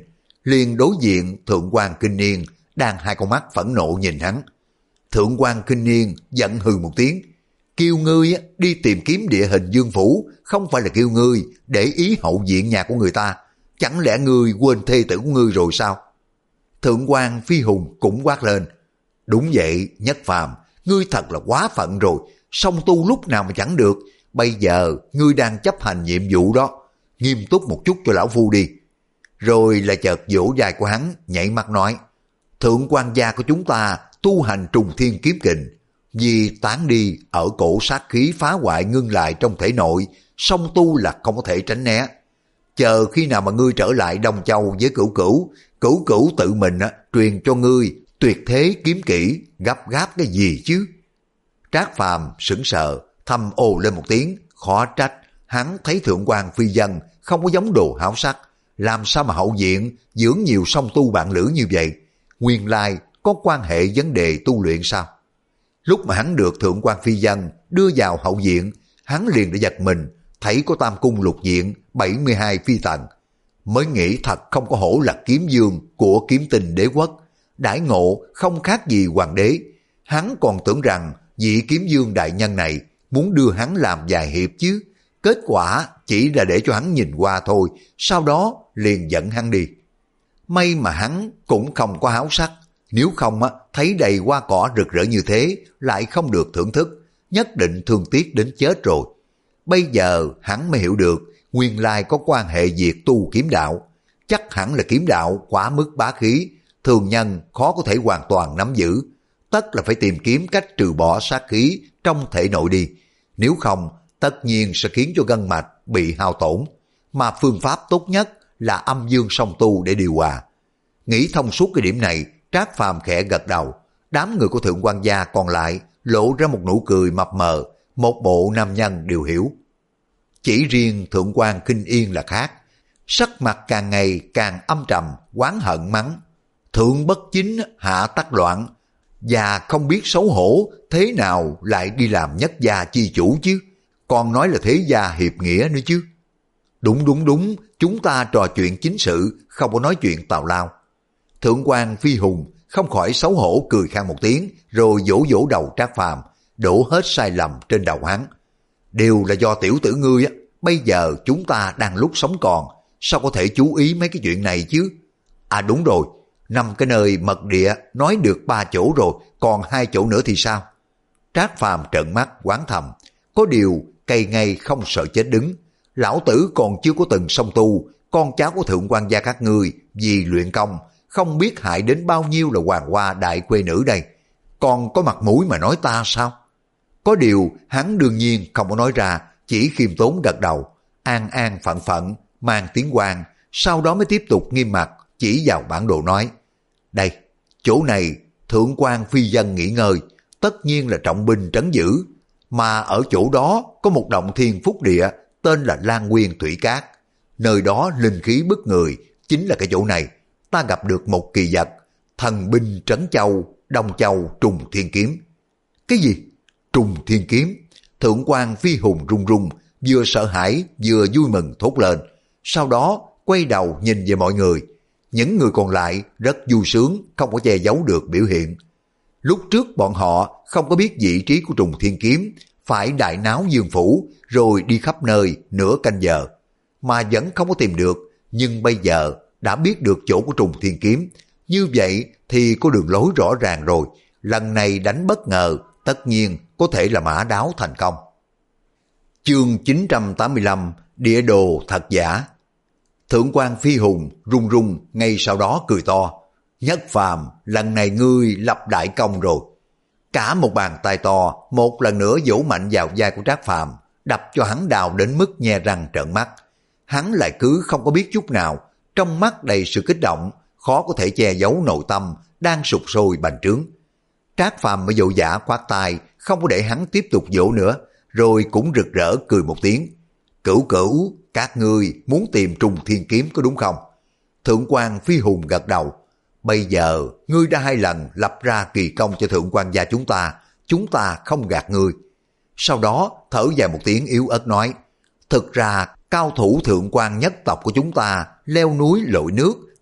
liền đối diện Thượng quan Kinh Niên đang hai con mắt phẫn nộ nhìn hắn. Thượng quan Kinh Niên giận hừ một tiếng, kêu ngươi đi tìm kiếm địa hình Dương Phủ, không phải là kêu ngươi để ý hậu viện nhà của người ta, chẳng lẽ ngươi quên thê tử của ngươi rồi sao? Thượng quan Phi Hùng cũng quát lên, đúng vậy Nhất Phàm, ngươi thật là quá phận rồi, song tu lúc nào mà chẳng được, bây giờ ngươi đang chấp hành nhiệm vụ đó, nghiêm túc một chút cho lão phu đi. Rồi lại chợt vỗ vai của hắn, nhảy mắt nói, thượng quan gia của chúng ta tu hành trùng thiên kiếm kình, vì tán đi ở cổ sát khí phá hoại ngưng lại trong thể nội, song tu là không có thể tránh né. Chờ khi nào mà ngươi trở lại Đông Châu với Cửu Cửu, Cửu Cửu tự mình á, truyền cho ngươi tuyệt thế kiếm kỹ, gấp gáp cái gì chứ? Trác Phàm sững sờ, thầm ồ lên một tiếng, khó trách hắn thấy Thượng quan Phi Dân không có giống đồ háo sắc, làm sao mà hậu viện dưỡng nhiều song tu bạn lữ như vậy, nguyên lai có quan hệ vấn đề tu luyện sao? Lúc mà hắn được Thượng quan Phi Dân đưa vào hậu viện, hắn liền đã giật mình, thấy có tam cung lục diện, bảy mươi hai phi tần. Mới nghĩ thật không có hổ là kiếm dương của kiếm tình đế quốc, đãi ngộ không khác gì hoàng đế. Hắn còn tưởng rằng vị kiếm dương đại nhân này muốn đưa hắn làm vài hiệp chứ, kết quả chỉ là để cho hắn nhìn qua thôi, sau đó liền dẫn hắn đi. May mà hắn cũng không có háo sắc, nếu không á, thấy đầy hoa cỏ rực rỡ như thế lại không được thưởng thức, nhất định thương tiếc đến chết rồi. Bây giờ hắn mới hiểu được nguyên lai có quan hệ việc tu kiếm đạo, chắc hẳn là kiếm đạo quá mức bá khí, thường nhân khó có thể hoàn toàn nắm giữ, tất là phải tìm kiếm cách trừ bỏ sát khí trong thể nội đi, nếu không tất nhiên sẽ khiến cho gân mạch bị hao tổn, mà phương pháp tốt nhất là âm dương song tu để điều hòa. Nghĩ thông suốt cái điểm này, Trác Phàm khẽ gật đầu, đám người của Thượng quan gia còn lại lộ ra một nụ cười mập mờ, một bộ nam nhân đều hiểu. Chỉ riêng Thượng quan Kinh Yên là khác, sắc mặt càng ngày càng âm trầm, oán hận mắng, thượng bất chính hạ tắc loạn, và không biết xấu hổ thế nào lại đi làm nhất gia chi chủ chứ, còn nói là thế gia hiệp nghĩa nữa chứ. Đúng đúng đúng, chúng ta trò chuyện chính sự, không có nói chuyện tào lao. Thượng quan Phi Hùng không khỏi xấu hổ cười khan một tiếng, rồi vỗ vỗ đầu Trác Phàm, đổ hết sai lầm trên đầu hắn. Đều là do tiểu tử ngươi á, bây giờ chúng ta đang lúc sống còn, sao có thể chú ý mấy cái chuyện này chứ? À đúng rồi, năm cái nơi mật địa nói được ba chỗ rồi, còn hai chỗ nữa thì sao? Trác Phàm trợn mắt quán thầm, có điều cây ngay không sợ chết đứng, lão tử còn chưa có từng song tu, con cháu của Thượng quan gia các ngươi vì luyện công không biết hại đến bao nhiêu là hoàng hoa đại quê nữ đây, còn có mặt mũi mà nói ta sao? Có điều hắn đương nhiên không có nói ra, chỉ khiêm tốn gật đầu, an an phận phận mang tiếng quan, sau đó mới tiếp tục nghiêm mặt chỉ vào bản đồ nói, đây, chỗ này Thượng quan Phi Dân nghỉ ngơi, tất nhiên là trọng binh trấn giữ, mà ở chỗ đó có một động thiên phúc địa tên là Lan Nguyên Thủy Cát, nơi đó linh khí bức người, chính là cái chỗ này. Ta gặp được một kỳ vật, thần binh trấn châu, Đông Châu trùng thiên kiếm. Cái gì? Trùng thiên kiếm? Thượng quan Phi Hùng run run, vừa sợ hãi vừa vui mừng thốt lên, sau đó quay đầu nhìn về mọi người. Những người còn lại rất vui sướng, không có che giấu được biểu hiện. Lúc trước bọn họ không có biết vị trí của trùng thiên kiếm, phải đại náo Dương Phủ rồi đi khắp nơi nửa canh giờ, mà vẫn không có tìm được, nhưng bây giờ đã biết được chỗ của trùng thiên kiếm, như vậy thì có đường lối rõ ràng rồi, lần này đánh bất ngờ tất nhiên có thể là mã đáo thành công. Chương chín trăm tám mươi lăm, địa đồ thật giả. Thượng quan Phi Hùng run run ngay sau đó cười to, Nhất Phàm, lần này ngươi lập đại công rồi. Cả một bàn tay to một lần nữa vỗ mạnh vào vai của Trác Phàm, đập cho hắn đau đến mức nhe răng trợn mắt. Hắn lại cứ không có biết chút nào, trong mắt đầy sự kích động, khó có thể che giấu nội tâm đang sụt sôi bành trướng. Trác Phàm mới vội vã khoát tay, không có để hắn tiếp tục vỗ nữa, rồi cũng rực rỡ cười một tiếng. Cửu Cửu, các ngươi muốn tìm trùng thiên kiếm có đúng không? Thượng quan Phi Hùng gật đầu. Bây giờ ngươi đã hai lần lập ra kỳ công cho Thượng quan gia chúng ta, chúng ta không gạt ngươi. Sau đó thở dài một tiếng yếu ớt nói, thực ra cao thủ Thượng quan nhất tộc của chúng ta leo núi lội nước,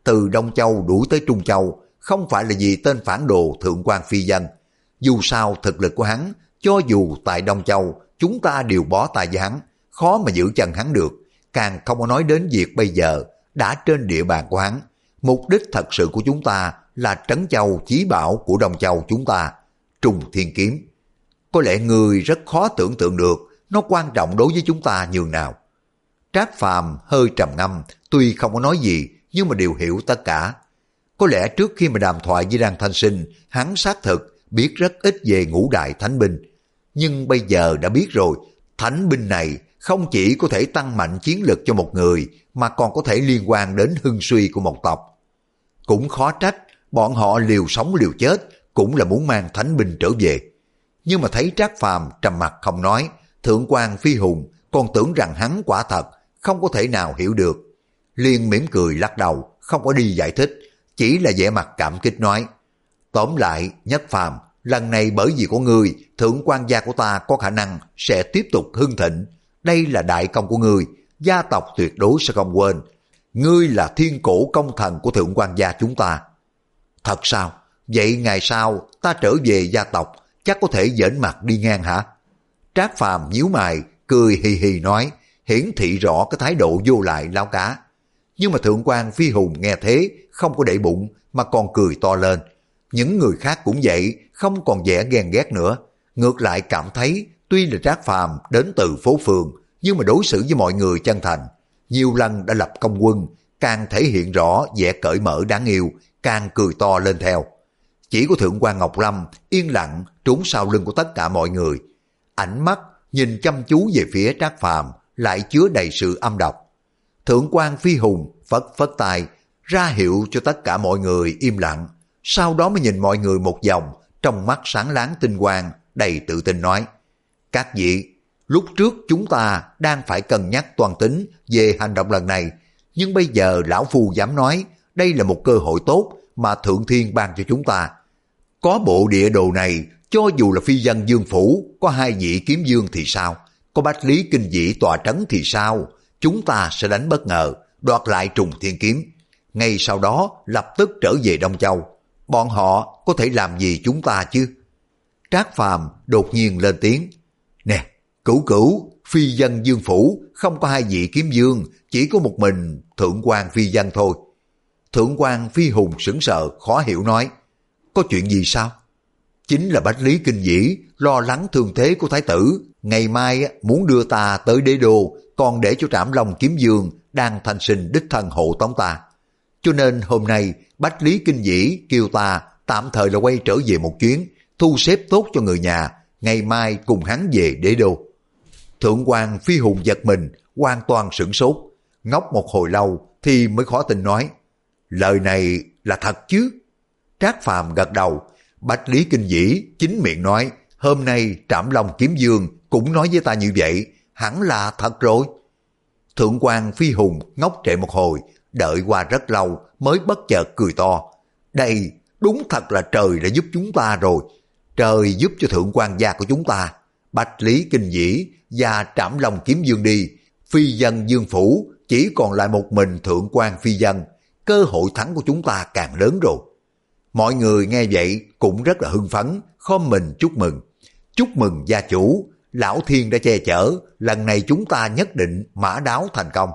từ Đông Châu đuổi tới Trung Châu không phải là vì tên phản đồ Thượng quan Phi Dân. Dù sao thực lực của hắn, cho dù tại Đông Châu chúng ta đều bó tay với hắn, khó mà giữ chân hắn được, càng không có nói đến việc bây giờ đã trên địa bàn của hắn. Mục đích thật sự của chúng ta là Trấn Châu chí bảo của Đông Châu chúng ta, Trùng Thiên Kiếm. Có lẽ người rất khó tưởng tượng được nó quan trọng đối với chúng ta nhường nào. Trác Phàm hơi trầm ngâm, tuy không có nói gì nhưng mà đều hiểu tất cả. Có lẽ trước khi mà đàm thoại với Đan Thanh Sinh, hắn xác thực biết rất ít về ngũ đại thánh binh. Nhưng bây giờ đã biết rồi, thánh binh này không chỉ có thể tăng mạnh chiến lực cho một người, mà còn có thể liên quan đến hưng suy của một tộc. Cũng khó trách, bọn họ liều sống liều chết, cũng là muốn mang thánh binh trở về. Nhưng mà thấy Trác Phàm trầm mặc không nói, Thượng quan Phi Hùng còn tưởng rằng hắn quả thật không có thể nào hiểu được. Liền mỉm cười lắc đầu, không có đi giải thích, chỉ là vẻ mặt cảm kích nói: tóm lại, Nhất Phàm, lần này bởi vì có ngươi, thượng quan gia của ta có khả năng sẽ tiếp tục hưng thịnh. Đây là đại công của ngươi, gia tộc tuyệt đối sẽ không quên. Ngươi là thiên cổ công thần của thượng quan gia chúng ta. Thật sao? Vậy ngày sau ta trở về gia tộc, chắc có thể giỡn mặt đi ngang hả? Trác Phàm nhíu mày, cười hì hì nói, hiển thị rõ cái thái độ vô lại láo cá. Nhưng mà Thượng quan Phi Hùng nghe thế, không có để bụng, mà còn cười to lên. Những người khác cũng vậy, không còn vẻ ghen ghét nữa. Ngược lại cảm thấy, tuy là Trác Phàm đến từ phố phường, nhưng mà đối xử với mọi người chân thành. Nhiều lần đã lập công quân, càng thể hiện rõ vẻ cởi mở đáng yêu, càng cười to lên theo. Chỉ có Thượng quan Ngọc Lâm yên lặng trốn sau lưng của tất cả mọi người. Ánh mắt nhìn chăm chú về phía Trác Phàm lại chứa đầy sự âm độc. Thượng quan Phi Hùng phất phất tay ra hiệu cho tất cả mọi người im lặng, sau đó mới nhìn mọi người một vòng, trong mắt sáng láng tinh quang, đầy tự tin nói: các vị, lúc trước chúng ta đang phải cân nhắc toan tính về hành động lần này, nhưng bây giờ lão phu dám nói đây là một cơ hội tốt mà Thượng Thiên ban cho chúng ta. Có bộ địa đồ này, cho dù là phi dân Dương Phủ có hai vị kiếm dương thì sao? Có Bách Lý Kinh Dĩ tòa trấn thì sao? Chúng ta sẽ đánh bất ngờ, đoạt lại Trùng Thiên Kiếm. Ngay sau đó lập tức trở về Đông Châu. Bọn họ có thể làm gì chúng ta chứ? Trác Phàm đột nhiên lên tiếng: nè, Cửu Cửu, phi dân Dương Phủ không có hai vị kiếm dương, chỉ có một mình Thượng quan phi dân thôi. Thượng quan Phi Hùng sững sờ khó hiểu nói: có chuyện gì sao? Chính là Bách Lý Kinh Dĩ lo lắng thương thế của thái tử, ngày mai muốn đưa ta tới đế đô, còn để cho Trảm Long kiếm dương Đan Thanh Sinh đích thân hộ tống ta. Cho nên hôm nay Bách Lý Kinh Dĩ kêu ta tạm thời là quay trở về một chuyến, thu xếp tốt cho người nhà, ngày mai cùng hắn về đế đô. Thượng quan Phi Hùng giật mình, hoàn toàn sửng sốt, ngốc một hồi lâu thì mới khó tin nói: lời này là thật chứ? Trác Phàm gật đầu. Bách Lý Kinh Dĩ chính miệng nói hôm nay Trảm Long kiếm dương cũng nói với ta như vậy, hẳn là thật rồi. Thượng quan Phi Hùng ngốc trệ một hồi, đợi qua rất lâu mới bất chợt cười to: đây đúng thật là trời đã giúp chúng ta rồi. Trời giúp cho thượng quan gia của chúng ta. Bách Lý Kinh Dĩ và Trảm Long kiếm dương đi, phi dân Dương Phủ chỉ còn lại một mình thượng quan phi dân, cơ hội thắng của chúng ta càng lớn rồi. Mọi người nghe vậy cũng rất là hưng phấn, khom mình chúc mừng. Chúc mừng gia chủ, lão thiên đã che chở, lần này chúng ta nhất định mã đáo thành công.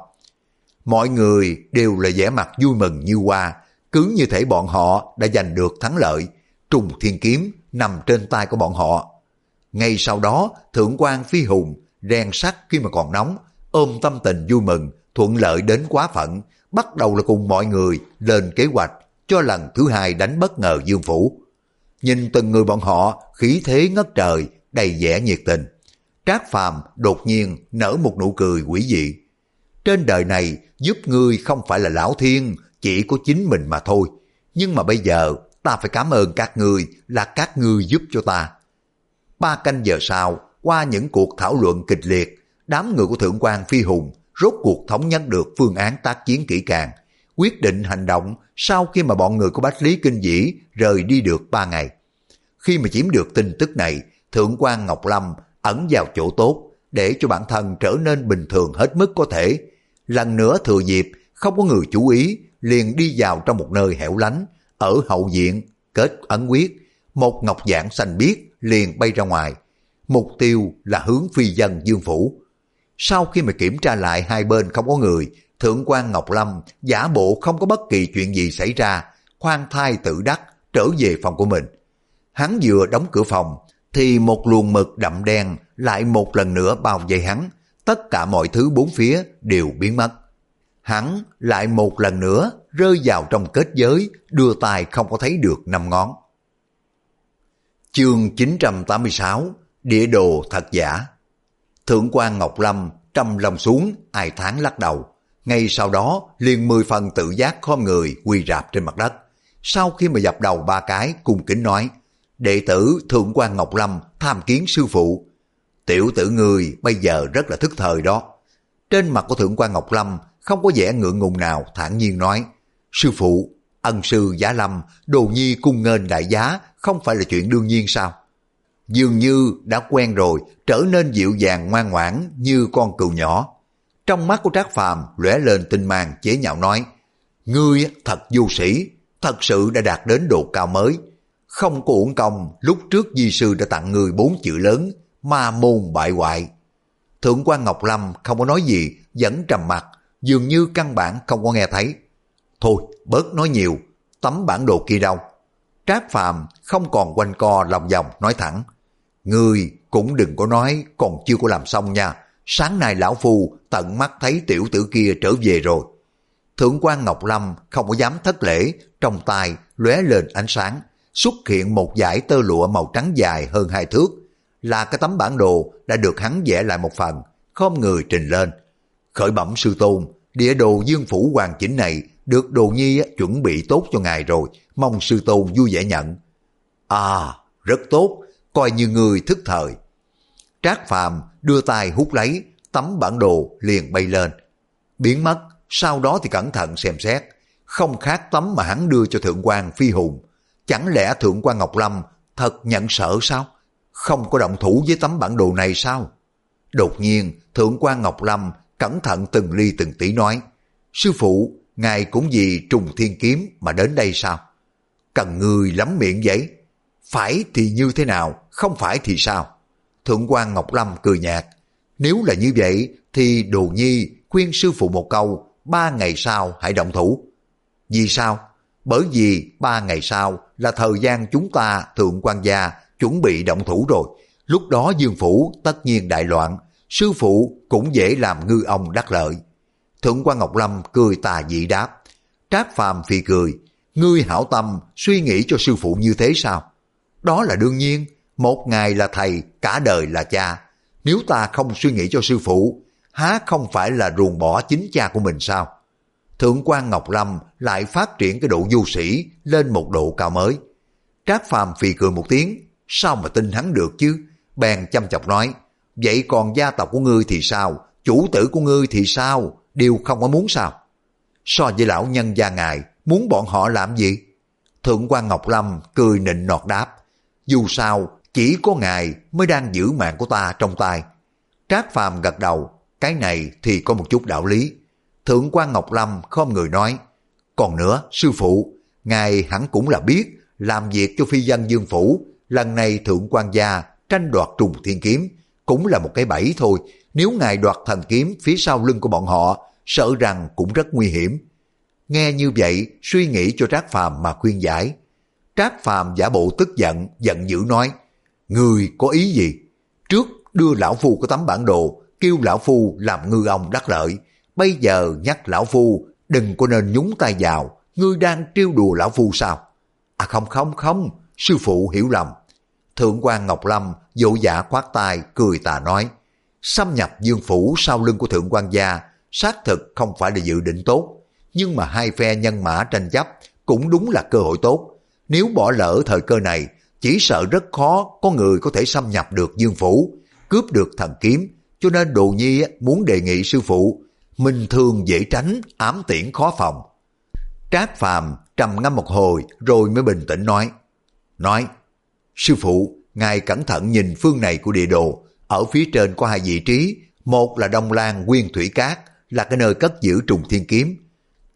Mọi người đều là vẻ mặt vui mừng như hoa, cứ như thể bọn họ đã giành được thắng lợi. Trùng Thiên Kiếm nằm trên tay của bọn họ. Ngay sau đó, Thượng quan Phi Hùng rèn sắt khi mà còn nóng, ôm tâm tình vui mừng, thuận lợi đến quá phận, bắt đầu là cùng mọi người lên kế hoạch cho lần thứ hai đánh bất ngờ Dương Phủ. Nhìn từng người bọn họ khí thế ngất trời, đầy vẻ nhiệt tình. Trác Phàm đột nhiên nở một nụ cười quỷ dị. Trên đời này giúp ngươi không phải là lão thiên, chỉ có chính mình mà thôi. Nhưng mà bây giờ ta phải cảm ơn các ngươi, là các ngươi giúp cho ta. Ba canh giờ sau, qua những cuộc thảo luận kịch liệt, đám người của Thượng quan Phi Hùng rốt cuộc thống nhất được phương án tác chiến kỹ càng, quyết định hành động sau khi mà bọn người của Bách Lý Kinh Dĩ rời đi được ba ngày. Khi mà chiếm được tin tức này, Thượng quan Ngọc Lâm ẩn vào chỗ tốt để cho bản thân trở nên bình thường hết mức có thể. Lần nữa thừa dịp không có người chú ý, liền đi vào trong một nơi hẻo lánh, ở hậu viện, kết ấn quyết, một ngọc giản xanh biếc liền bay ra ngoài. Mục tiêu là hướng phi dân Dương Phủ. Sau khi mà kiểm tra lại hai bên không có người, Thượng quan Ngọc Lâm giả bộ không có bất kỳ chuyện gì xảy ra, khoan thai tự đắc trở về phòng của mình. Hắn vừa đóng cửa phòng, thì một luồng mực đậm đen lại một lần nữa bao vây hắn, tất cả mọi thứ bốn phía đều biến mất. Hắn lại một lần nữa rơi vào trong kết giới, đưa tay không có thấy được năm ngón. Chương chín trăm tám mươi sáu, Địa đồ thật giả. Thượng quan Ngọc Lâm trầm lòng xuống, ai thán lắc đầu. Ngay sau đó liền mười phần tự giác khom người quỳ rạp trên mặt đất. Sau khi mà dập đầu ba cái, cung kính nói: đệ tử Thượng quan Ngọc Lâm tham kiến sư phụ. Tiểu tử người bây giờ rất là thức thời đó. Trên mặt của Thượng quan Ngọc Lâm không có vẻ ngượng ngùng nào, thản nhiên nói: sư phụ, ân sư giá lâm, đồ nhi cung nghênh đại giá, không phải là chuyện đương nhiên sao? Dường như đã quen rồi, trở nên dịu dàng ngoan ngoãn như con cừu nhỏ. Trong mắt của Trác Phàm lóe lên tinh mang, chế nhạo nói: ngươi thật vô sĩ, thật sự đã đạt đến độ cao mới. Không có uổng công lúc trước di sư đã tặng ngươi bốn chữ lớn: ma môn bại hoại. Thượng quan Ngọc Lâm không có nói gì, vẫn trầm mặt, dường như căn bản không có nghe thấy. Thôi, bớt nói nhiều, tấm bản đồ kia đâu? Trác Phàm không còn quanh co lòng vòng, nói thẳng: ngươi cũng đừng có nói còn chưa có làm xong nha. Sáng nay lão phu tận mắt thấy tiểu tử kia trở về rồi. Thượng quan Ngọc Lâm không có dám thất lễ, trong tay lóe lên ánh sáng, xuất hiện một dải tơ lụa màu trắng dài hơn hai thước, là cái tấm bản đồ đã được hắn vẽ lại một phần, khom người trình lên. Khởi bẩm sư tôn, địa đồ Dương Phủ hoàn chỉnh này được đồ nhi chuẩn bị tốt cho ngài rồi, mong sư tôn vui vẻ nhận. À, rất tốt, coi như người thức thời. Trác Phàm đưa tay hút lấy, tấm bản đồ liền bay lên, biến mất. Sau đó thì cẩn thận xem xét, không khác tấm mà hắn đưa cho Thượng quan Phi Hùng. Chẳng lẽ Thượng quan Ngọc Lâm thật nhận sợ sao? Không có động thủ với tấm bản đồ này sao? Đột nhiên Thượng quan Ngọc Lâm cẩn thận từng ly từng tí nói: sư phụ, ngài cũng vì Trùng Thiên Kiếm mà đến đây sao? Cần người lắm miệng vậy. Phải thì như thế nào, không phải thì sao? Thượng quan Ngọc Lâm cười nhạt: nếu là như vậy thì đồ nhi khuyên sư phụ một câu, ba ngày sau hãy động thủ. Vì sao? Bởi vì ba ngày sau là thời gian chúng ta Thượng quan gia chuẩn bị động thủ rồi. Lúc đó Dương Phủ tất nhiên đại loạn, sư phụ cũng dễ làm ngư ông đắc lợi. Thượng quan Ngọc Lâm cười tà dị đáp. Trác Phàm phì cười: ngươi hảo tâm suy nghĩ cho sư phụ như thế sao? Đó là đương nhiên, một ngày là thầy, cả đời là cha. Nếu ta không suy nghĩ cho sư phụ, há không phải là ruồng bỏ chính cha của mình sao? Thượng quan Ngọc Lâm lại phát triển cái độ vô sĩ lên một độ cao mới. Trác Phàm phì cười một tiếng: sao mà tin hắn được chứ? Bèn chăm chọc nói: vậy còn gia tộc của ngươi thì sao? Chủ tử của ngươi thì sao? Đều không có muốn sao? So với lão nhân gia ngài, muốn bọn họ làm gì? Thượng quan Ngọc Lâm cười nịnh nọt đáp: dù sao chỉ có ngài mới đang giữ mạng của ta trong tay. Trác Phàm gật đầu: cái này thì có một chút đạo lý. Thượng quan Ngọc Lâm khom người nói: còn nữa sư phụ, ngài hẳn cũng là biết, làm việc cho phi dân Dương Phủ, lần này Thượng quan gia tranh đoạt Trùng Thiên Kiếm cũng là một cái bẫy thôi. Nếu ngài đoạt thần kiếm phía sau lưng của bọn họ, sợ rằng cũng rất nguy hiểm. Nghe như vậy, suy nghĩ cho Trác Phàm mà khuyên giải. Trác Phàm giả bộ tức giận, giận dữ nói: người có ý gì? Trước đưa lão phu có tấm bản đồ, kêu lão phu làm ngư ông đắc lợi. Bây giờ nhắc lão phu đừng có nên nhúng tay vào, ngươi đang trêu đùa lão phu sao? À không không không, sư phụ hiểu lầm. Thượng quan Ngọc Lâm vội vã khoát tay cười tà nói: xâm nhập Dương Phủ sau lưng của Thượng quan gia xác thực không phải là dự định tốt, nhưng mà hai phe nhân mã tranh chấp cũng đúng là cơ hội tốt. Nếu bỏ lỡ thời cơ này, chỉ sợ rất khó có người có thể xâm nhập được Dương Phủ, cướp được thần kiếm. Cho nên đồ nhi muốn đề nghị sư phụ, minh thường dễ tránh, ám tiễn khó phòng. Trác Phàm trầm ngâm một hồi rồi mới bình tĩnh nói: nói sư phụ, ngài cẩn thận nhìn phương này của địa đồ. Ở phía trên có hai vị trí, một là Đông Lan Nguyên Thủy Cát, là cái nơi cất giữ Trùng Thiên Kiếm.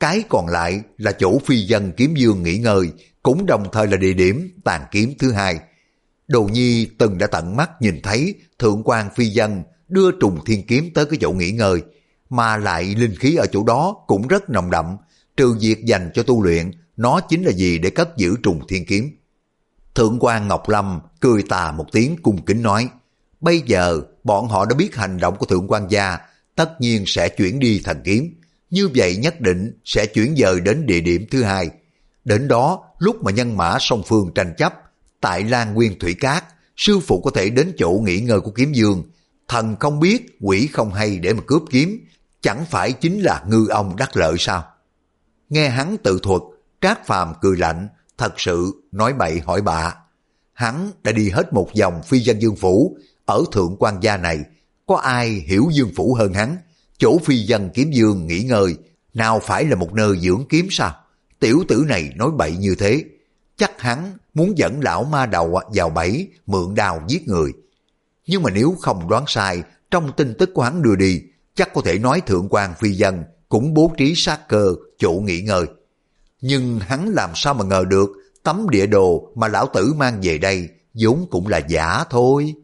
cái còn lại là chỗ phi dân kiếm dương nghỉ ngơi, cũng đồng thời là địa điểm tàn kiếm thứ hai. Đồ Nhi từng đã tận mắt nhìn thấy thượng quan phi dân đưa trùng thiên kiếm tới cái chỗ nghỉ ngơi, mà lại linh khí ở chỗ đó cũng rất nồng đậm, trừ việc dành cho tu luyện, nó chính là gì để cất giữ trùng thiên kiếm. Thượng quan Ngọc Lâm cười tà một tiếng cung kính nói, bây giờ bọn họ đã biết hành động của thượng quan gia, tất nhiên sẽ chuyển đi thần kiếm, như vậy nhất định sẽ chuyển dời đến địa điểm thứ hai. Đến đó, lúc mà nhân mã song phương tranh chấp, tại Lan Nguyên Thủy Cát, sư phụ có thể đến chỗ nghỉ ngơi của kiếm dương, thần không biết, quỷ không hay để mà cướp kiếm, chẳng phải chính là ngư ông đắc lợi sao? Nghe hắn tự thuật, Trác Phàm cười lạnh, thật sự nói bậy hỏi bạ. Hắn đã đi hết một vòng phi dân dương phủ, ở thượng quan gia này, có ai hiểu dương phủ hơn hắn? Chỗ phi dân kiếm dương nghỉ ngơi, nào phải là một nơi dưỡng kiếm sao? Tiểu tử này nói bậy như thế, chắc hắn muốn dẫn lão ma đầu vào bẫy, mượn đao giết người. Nhưng mà nếu không đoán sai, trong tin tức của hắn đưa đi, chắc có thể nói thượng quan phi dân cũng bố trí sát cơ chỗ nghỉ ngơi. Nhưng hắn làm sao mà ngờ được tấm địa đồ mà lão tử mang về đây vốn cũng là giả thôi.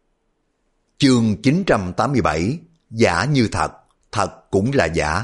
Chương chín trăm tám mươi bảy, giả như thật, thật cũng là giả.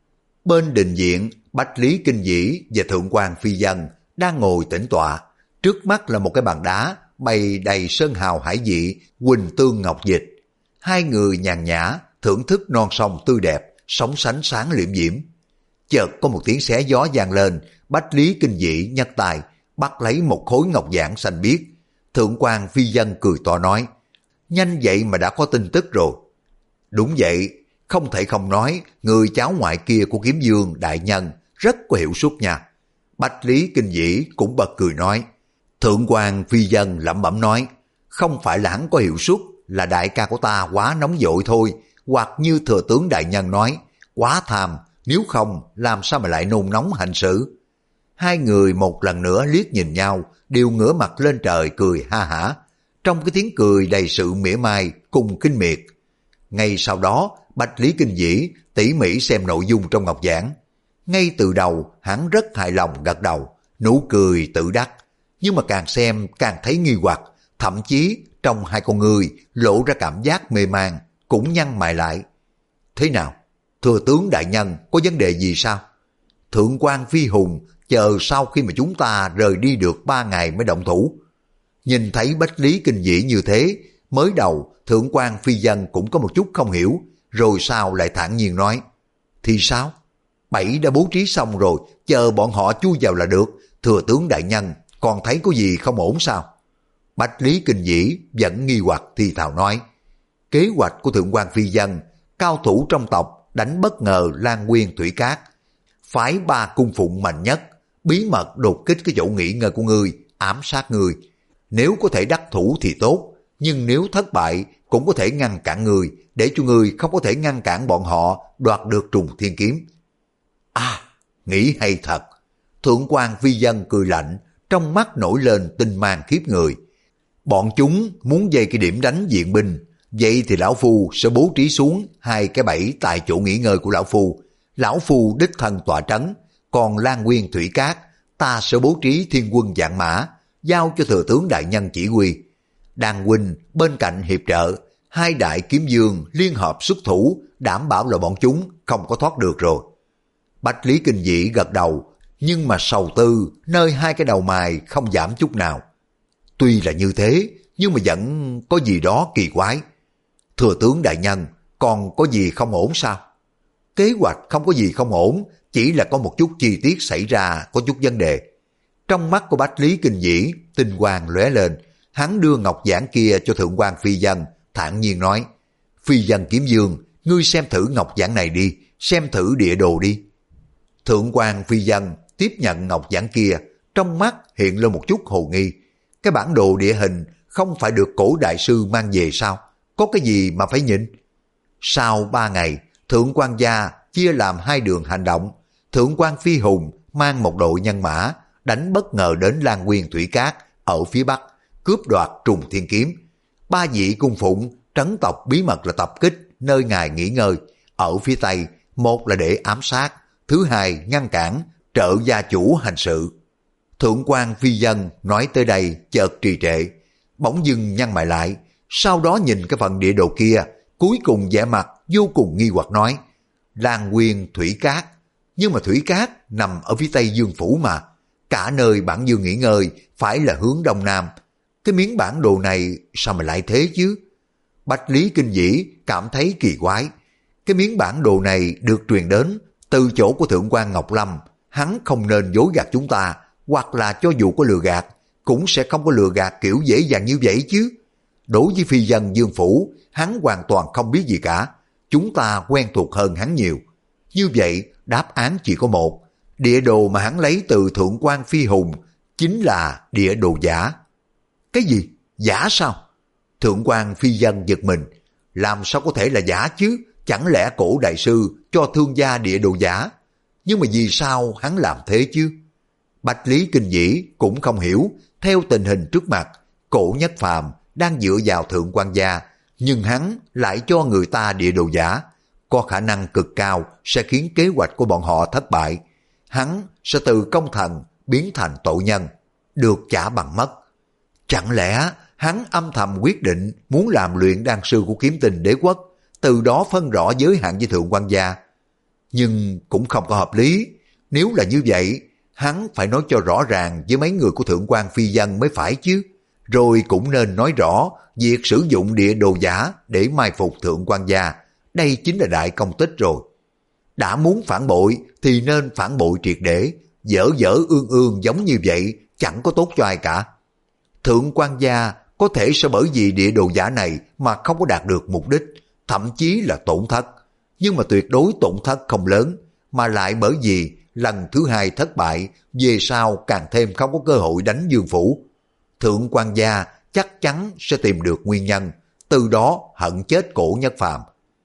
Bên đình viện, Bách Lý Kinh Dĩ và thượng quan phi dân đang ngồi tĩnh tọa, trước mắt là một cái bàn đá bày đầy sơn hào hải vị, huỳnh tương ngọc dịch. Hai người nhàn nhã thưởng thức non sông tươi đẹp, sóng sánh sáng liễm diễm. Chợt có một tiếng xé gió vang lên, Bách Lý Kinh Dĩ nhấc tay bắt lấy một khối ngọc giản xanh biếc. Thượng quan phi dân cười to nói, nhanh vậy mà đã có tin tức rồi. Đúng vậy, không thể không nói, người cháu ngoại kia của kiếm dương đại nhân rất có hiệu suất nha. Bách Lý Kinh Dĩ cũng bật cười nói. Thượng quan phi dân lẩm bẩm nói, không phải là hắn có hiệu suất, là đại ca của ta quá nóng vội thôi, hoặc như thừa tướng đại nhân nói, quá tham, nếu không làm sao mà lại nôn nóng hành xử. Hai người một lần nữa liếc nhìn nhau, đều ngửa mặt lên trời cười ha hả, trong cái tiếng cười đầy sự mỉa mai cùng kinh miệt. Ngay sau đó, Bách Lý Kinh Dĩ tỉ mỉ xem nội dung trong ngọc giản. Ngay từ đầu, hắn rất hài lòng gật đầu, nụ cười tự đắc. Nhưng mà càng xem càng thấy nghi hoặc, thậm chí trong hai con người lộ ra cảm giác mê man, cũng nhăn mày lại. Thế nào? Thừa tướng đại nhân có vấn đề gì sao? Thượng quan Phi Hùng chờ sau khi mà chúng ta rời đi được ba ngày mới động thủ. Nhìn thấy Bách Lý Kinh Dĩ như thế, mới đầu thượng quan phi dân cũng có một chút không hiểu, rồi sau lại thản nhiên nói, thì sao? Bẫy đã bố trí xong rồi, chờ bọn họ chui vào là được, thừa tướng đại nhân còn thấy có gì không ổn sao? Bách Lý Kinh Dĩ vẫn nghi hoặc thì thào nói, kế hoạch của thượng quan phi dân, cao thủ trong tộc đánh bất ngờ Lan Nguyên Thủy Cát, phái ba cung phụng mạnh nhất, bí mật đột kích cái chỗ nghỉ ngơi của ngươi, ám sát ngươi. Nếu có thể đắc thủ thì tốt, nhưng nếu thất bại cũng có thể ngăn cản ngươi, để cho ngươi không có thể ngăn cản bọn họ đoạt được trùng thiên kiếm. À, nghĩ hay thật. Thượng quan phi dân cười lạnh, trong mắt nổi lên tinh mang khiếp người. Bọn chúng muốn dây cái điểm đánh viện binh, vậy thì lão phu sẽ bố trí xuống hai cái bẫy tại chỗ nghỉ ngơi của lão phu. Lão phu đích thân tọa trấn, còn Lan Nguyên Thủy Cát ta sẽ bố trí thiên quân vạn mã, giao cho thừa tướng đại nhân chỉ huy. Đàn huynh bên cạnh hiệp trợ, hai đại kiếm dương liên hợp xuất thủ, đảm bảo là bọn chúng không có thoát được rồi. Bách Lý Kinh Dĩ gật đầu, nhưng mà sầu tư nơi hai cái đầu mày không giảm chút nào. Tuy là như thế, nhưng mà vẫn có gì đó kỳ quái. Thừa tướng đại nhân, còn có gì không ổn sao? Kế hoạch không có gì không ổn, chỉ là có một chút chi tiết xảy ra có chút vấn đề. Trong mắt của Bách Lý Kinh Dĩ, tinh quang lóe lên, hắn đưa ngọc giản kia cho thượng quan phi dân, thản nhiên nói, phi dân kiếm dương, ngươi xem thử ngọc giản này đi, xem thử địa đồ đi. Thượng quan phi dân tiếp nhận ngọc giản kia, trong mắt hiện lên một chút hồ nghi. Cái bản đồ địa hình không phải được cổ đại sư mang về sao? Có cái gì mà phải nhìn? Sau ba ngày, thượng quan gia chia làm hai đường hành động. Thượng quan Phi Hùng mang một đội nhân mã đánh bất ngờ đến Lan Nguyên Thủy Cát ở phía bắc, cướp đoạt trùng thiên kiếm. Ba vị cung phụng trấn tộc bí mật là tập kích nơi ngài nghỉ ngơi. Ở phía tây, một là để ám sát, thứ hai ngăn cản, trợ gia chủ hành sự. Thượng quan Phi Dân nói tới đây chợt trì trệ, bỗng dưng nhăn mày lại, sau đó nhìn cái phần địa đồ kia, cuối cùng vẻ mặt vô cùng nghi hoặc nói, Lan Nguyên Thủy Cát, nhưng mà Thủy Cát nằm ở phía tây Dương Phủ mà, cả nơi bản dương nghỉ ngơi phải là hướng đông nam, cái miếng bản đồ này sao mà lại thế chứ? Bạch Lý Kinh Dĩ cảm thấy kỳ quái, cái miếng bản đồ này được truyền đến từ chỗ của Thượng quan Ngọc Lâm, hắn không nên dối gạt chúng ta, hoặc là cho dù có lừa gạt, cũng sẽ không có lừa gạt kiểu dễ dàng như vậy chứ. Đối với phi dân Dương Phủ, hắn hoàn toàn không biết gì cả, chúng ta quen thuộc hơn hắn nhiều. Như vậy, đáp án chỉ có một, địa đồ mà hắn lấy từ Thượng quan Phi Hùng chính là địa đồ giả. Cái gì? Giả sao? Thượng quan Phi Dân giật mình, làm sao có thể là giả chứ? Chẳng lẽ Cổ đại sư cho thương gia địa đồ giả? Nhưng mà vì sao hắn làm thế chứ? Bạch Lý Kinh Dĩ cũng không hiểu, theo tình hình trước mặt, Cổ Nhất Phàm đang dựa vào Thượng quan gia, nhưng hắn lại cho người ta địa đồ giả, có khả năng cực cao sẽ khiến kế hoạch của bọn họ thất bại. Hắn sẽ từ công thần biến thành tội nhân, được trả bằng mất. Chẳng lẽ hắn âm thầm quyết định muốn làm luyện đan sư của Kiếm Tinh Đế quốc, từ đó phân rõ giới hạn với Thượng quan gia? Nhưng cũng không có hợp lý, nếu là như vậy, hắn phải nói cho rõ ràng với mấy người của Thượng quan Phi Dân mới phải chứ. Rồi cũng nên nói rõ việc sử dụng địa đồ giả để mai phục Thượng quan gia, đây chính là đại công tích rồi. Đã muốn phản bội thì nên phản bội triệt để, dở dở ương ương giống như vậy chẳng có tốt cho ai cả. Thượng quan gia có thể sẽ bởi vì địa đồ giả này mà không có đạt được mục đích, thậm chí là tổn thất, nhưng mà tuyệt đối tổn thất không lớn, mà lại bởi vì lần thứ hai thất bại, về sau càng thêm không có cơ hội đánh Dương Phủ. Thượng quan gia chắc chắn sẽ tìm được nguyên nhân, từ đó hận chết Cổ Nhất Phàm.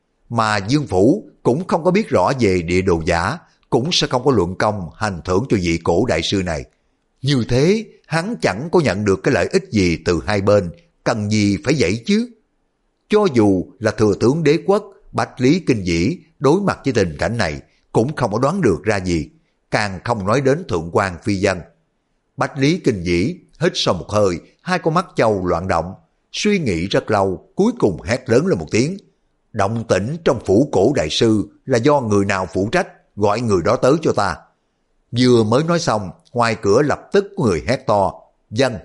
Mà Dương Phủ cũng không có biết rõ về địa đồ giả, cũng sẽ không có luận công hành thưởng cho vị Cổ đại sư này. Như thế, hắn chẳng có nhận được cái lợi ích gì từ hai bên, cần gì phải vậy chứ? Cho dù là thừa tướng đế quốc Bạch Lý Kinh Dĩ đối mặt với tình cảnh này cũng không có đoán được ra gì, càng không nói đến Thượng quan Phi Dân. Bạch Lý Kinh Dĩ hít sâu một hơi, hai con mắt châu loạn động, suy nghĩ rất lâu, cuối cùng hét lớn lên một tiếng. Động tĩnh trong phủ Cổ đại sư là do người nào phụ trách, gọi người đó tới cho ta. Vừa mới nói xong, ngoài cửa lập tức có người hét to, dân.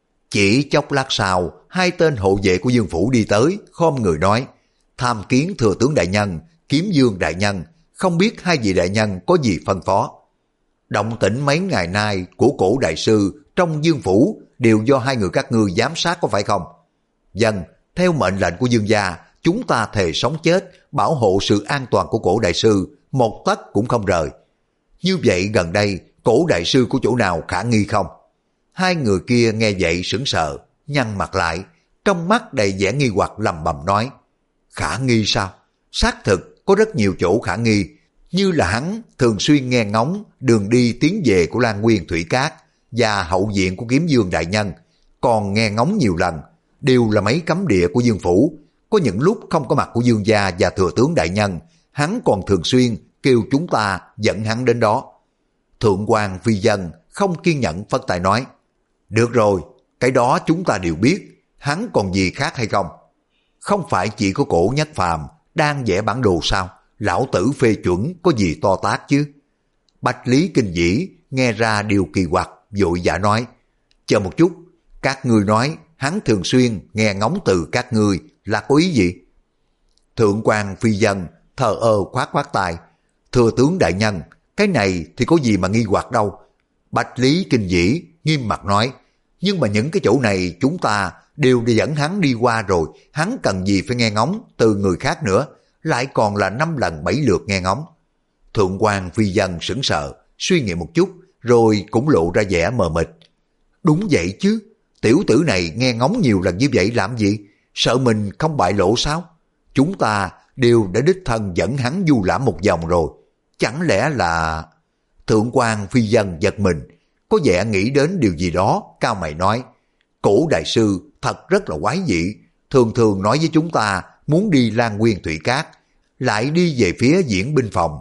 Chỉ chốc lát sau, hai tên hộ vệ của Dương Phủ đi tới, khom người nói, tham kiến thừa tướng đại nhân, Kiếm Dương đại nhân, không biết hai vị đại nhân có gì phân phó. Động tĩnh mấy ngày nay của Cổ đại sư trong Dương Phủ đều do hai người các ngươi giám sát có phải không? Dân, theo mệnh lệnh của Dương gia, chúng ta thề sống chết, bảo hộ sự an toàn của Cổ đại sư, một tấc cũng không rời. Như vậy gần đây, Cổ đại sư của chỗ nào khả nghi không? Hai người kia nghe vậy sững sờ, nhăn mặt lại, trong mắt đầy vẻ nghi hoặc lầm bầm nói, khả nghi sao? Xác thực có rất nhiều chỗ khả nghi, như là hắn thường xuyên nghe ngóng đường đi tiến về của Lan Nguyên Thủy Cát và hậu viện của Kiếm Dương đại nhân, còn nghe ngóng nhiều lần, đều là mấy cấm địa của Dương Phủ. Có những lúc không có mặt của Dương gia và thừa tướng đại nhân, hắn còn thường xuyên kêu chúng ta dẫn hắn đến đó. Thượng quan Phi Dân không kiên nhẫn phất tay nói, được rồi, cái đó chúng ta đều biết, hắn còn gì khác hay không? Không phải chỉ có Cổ Nhất Phàm đang vẽ bản đồ sao? Lão tử phê chuẩn có gì to tát chứ? Bạch Lý Kinh Dĩ nghe ra điều kỳ quặc, vội vã nói, chờ một chút, các ngươi nói hắn thường xuyên nghe ngóng từ các ngươi là có ý gì? Thượng quan Phi Dân thờ ơ khoát khoát tay, thừa tướng đại nhân, cái này thì có gì mà nghi hoặc đâu. Bạch Lý Kinh Dĩ nghiêm mặt nói, nhưng mà những cái chỗ này chúng ta đều đi dẫn hắn đi qua rồi, hắn cần gì phải nghe ngóng từ người khác nữa, lại còn là năm lần bảy lượt nghe ngóng. Thượng quan Phi Dân sững sờ, suy nghĩ một chút, rồi cũng lộ ra vẻ mờ mịt. Đúng vậy chứ, tiểu tử này nghe ngóng nhiều lần như vậy làm gì? Sợ mình không bại lộ sao? Chúng ta đều đã đích thân dẫn hắn du lãm một vòng rồi. Chẳng lẽ là... Thượng quan Phi Dân giật mình, có vẻ nghĩ đến điều gì đó, cao mày nói, Cổ đại sư thật rất là quái dị, thường thường nói với chúng ta muốn đi Lan Nguyên Thủy Cát, lại đi về phía diễn binh phòng,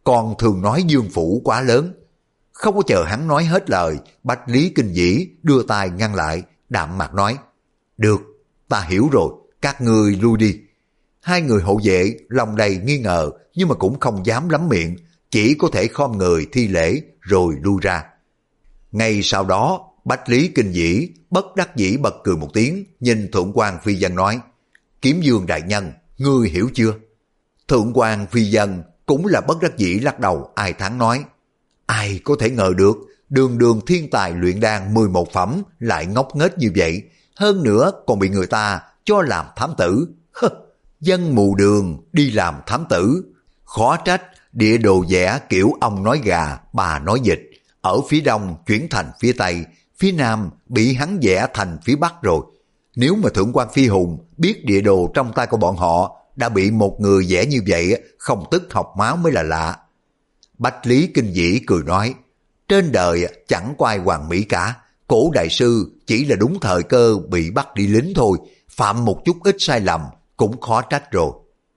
còn thường nói Dương Phủ quá lớn. Không có chờ hắn nói hết lời, Bách Lý Kinh Dĩ đưa tay ngăn lại, đạm mặt nói, được, ta hiểu rồi, các ngươi lui đi. Hai người hộ vệ lòng đầy nghi ngờ nhưng mà cũng không dám lắm miệng, chỉ có thể khom người thi lễ rồi lui ra. Ngay sau đó, Bách Lý Kinh Dĩ bất đắc dĩ bật cười một tiếng, nhìn Thượng quan Phi Dân nói, Kiếm Dương đại nhân, ngươi hiểu chưa? Thượng quan Phi Dân cũng là bất đắc dĩ lắc đầu ai thán nói, ai có thể ngờ được, đường đường thiên tài luyện đan mười một phẩm lại ngốc nghếch như vậy, hơn nữa còn bị người ta cho làm thám tử. Hơ, dân mù đường đi làm thám tử, khó trách địa đồ vẽ kiểu ông nói gà, bà nói vịt, ở phía đông chuyển thành phía tây, phía nam bị hắn vẽ thành phía bắc rồi. Nếu mà Thượng quan Phi Hùng biết địa đồ trong tay của bọn họ đã bị một người vẽ như vậy, không tức học máu mới là lạ. Bách Lý Kinh Dĩ cười nói, trên đời chẳng có ai hoàn mỹ cả, Cổ đại sư chỉ là đúng thời cơ bị bắt đi lính thôi, phạm một chút ít sai lầm cũng khó trách rồi.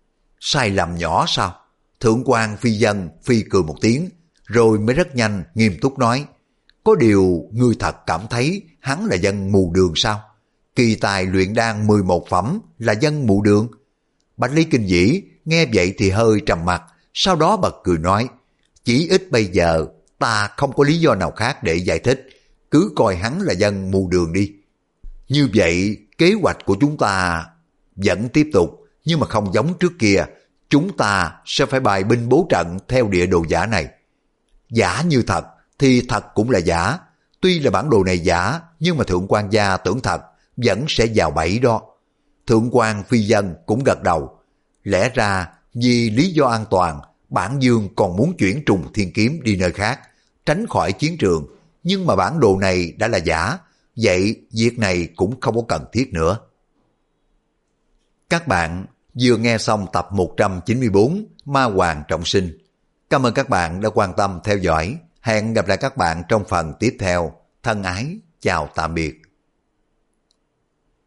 Sai lầm nhỏ sao? Thượng quan Phi Dân phi cười một tiếng, rồi mới rất nhanh nghiêm túc nói, có điều ngươi thật cảm thấy hắn là dân mù đường sao? Kỳ tài luyện đan mười một phẩm là dân mù đường? Bách Lý Kinh Dĩ nghe vậy thì hơi trầm mặt, sau đó bật cười nói, chỉ ít bây giờ ta không có lý do nào khác để giải thích, cứ coi hắn là dân mù đường đi. Như vậy kế hoạch của chúng ta vẫn tiếp tục, nhưng mà không giống trước kia, chúng ta sẽ phải bài binh bố trận theo địa đồ giả này. Giả như thật thì thật cũng là giả, tuy là bản đồ này giả nhưng mà Thượng quan gia tưởng thật vẫn sẽ vào bẫy đó. Thượng quan Phi Dân cũng gật đầu, lẽ ra vì lý do an toàn, bản Dương còn muốn chuyển Trùng Thiên Kiếm đi nơi khác, tránh khỏi chiến trường, nhưng mà bản đồ này đã là giả, vậy việc này cũng không có cần thiết nữa. Các bạn vừa nghe xong tập một trăm chín mươi bốn Ma Hoàng Trọng Sinh. Cảm ơn các bạn đã quan tâm theo dõi. Hẹn gặp lại các bạn trong phần tiếp theo. Thân ái, chào tạm biệt.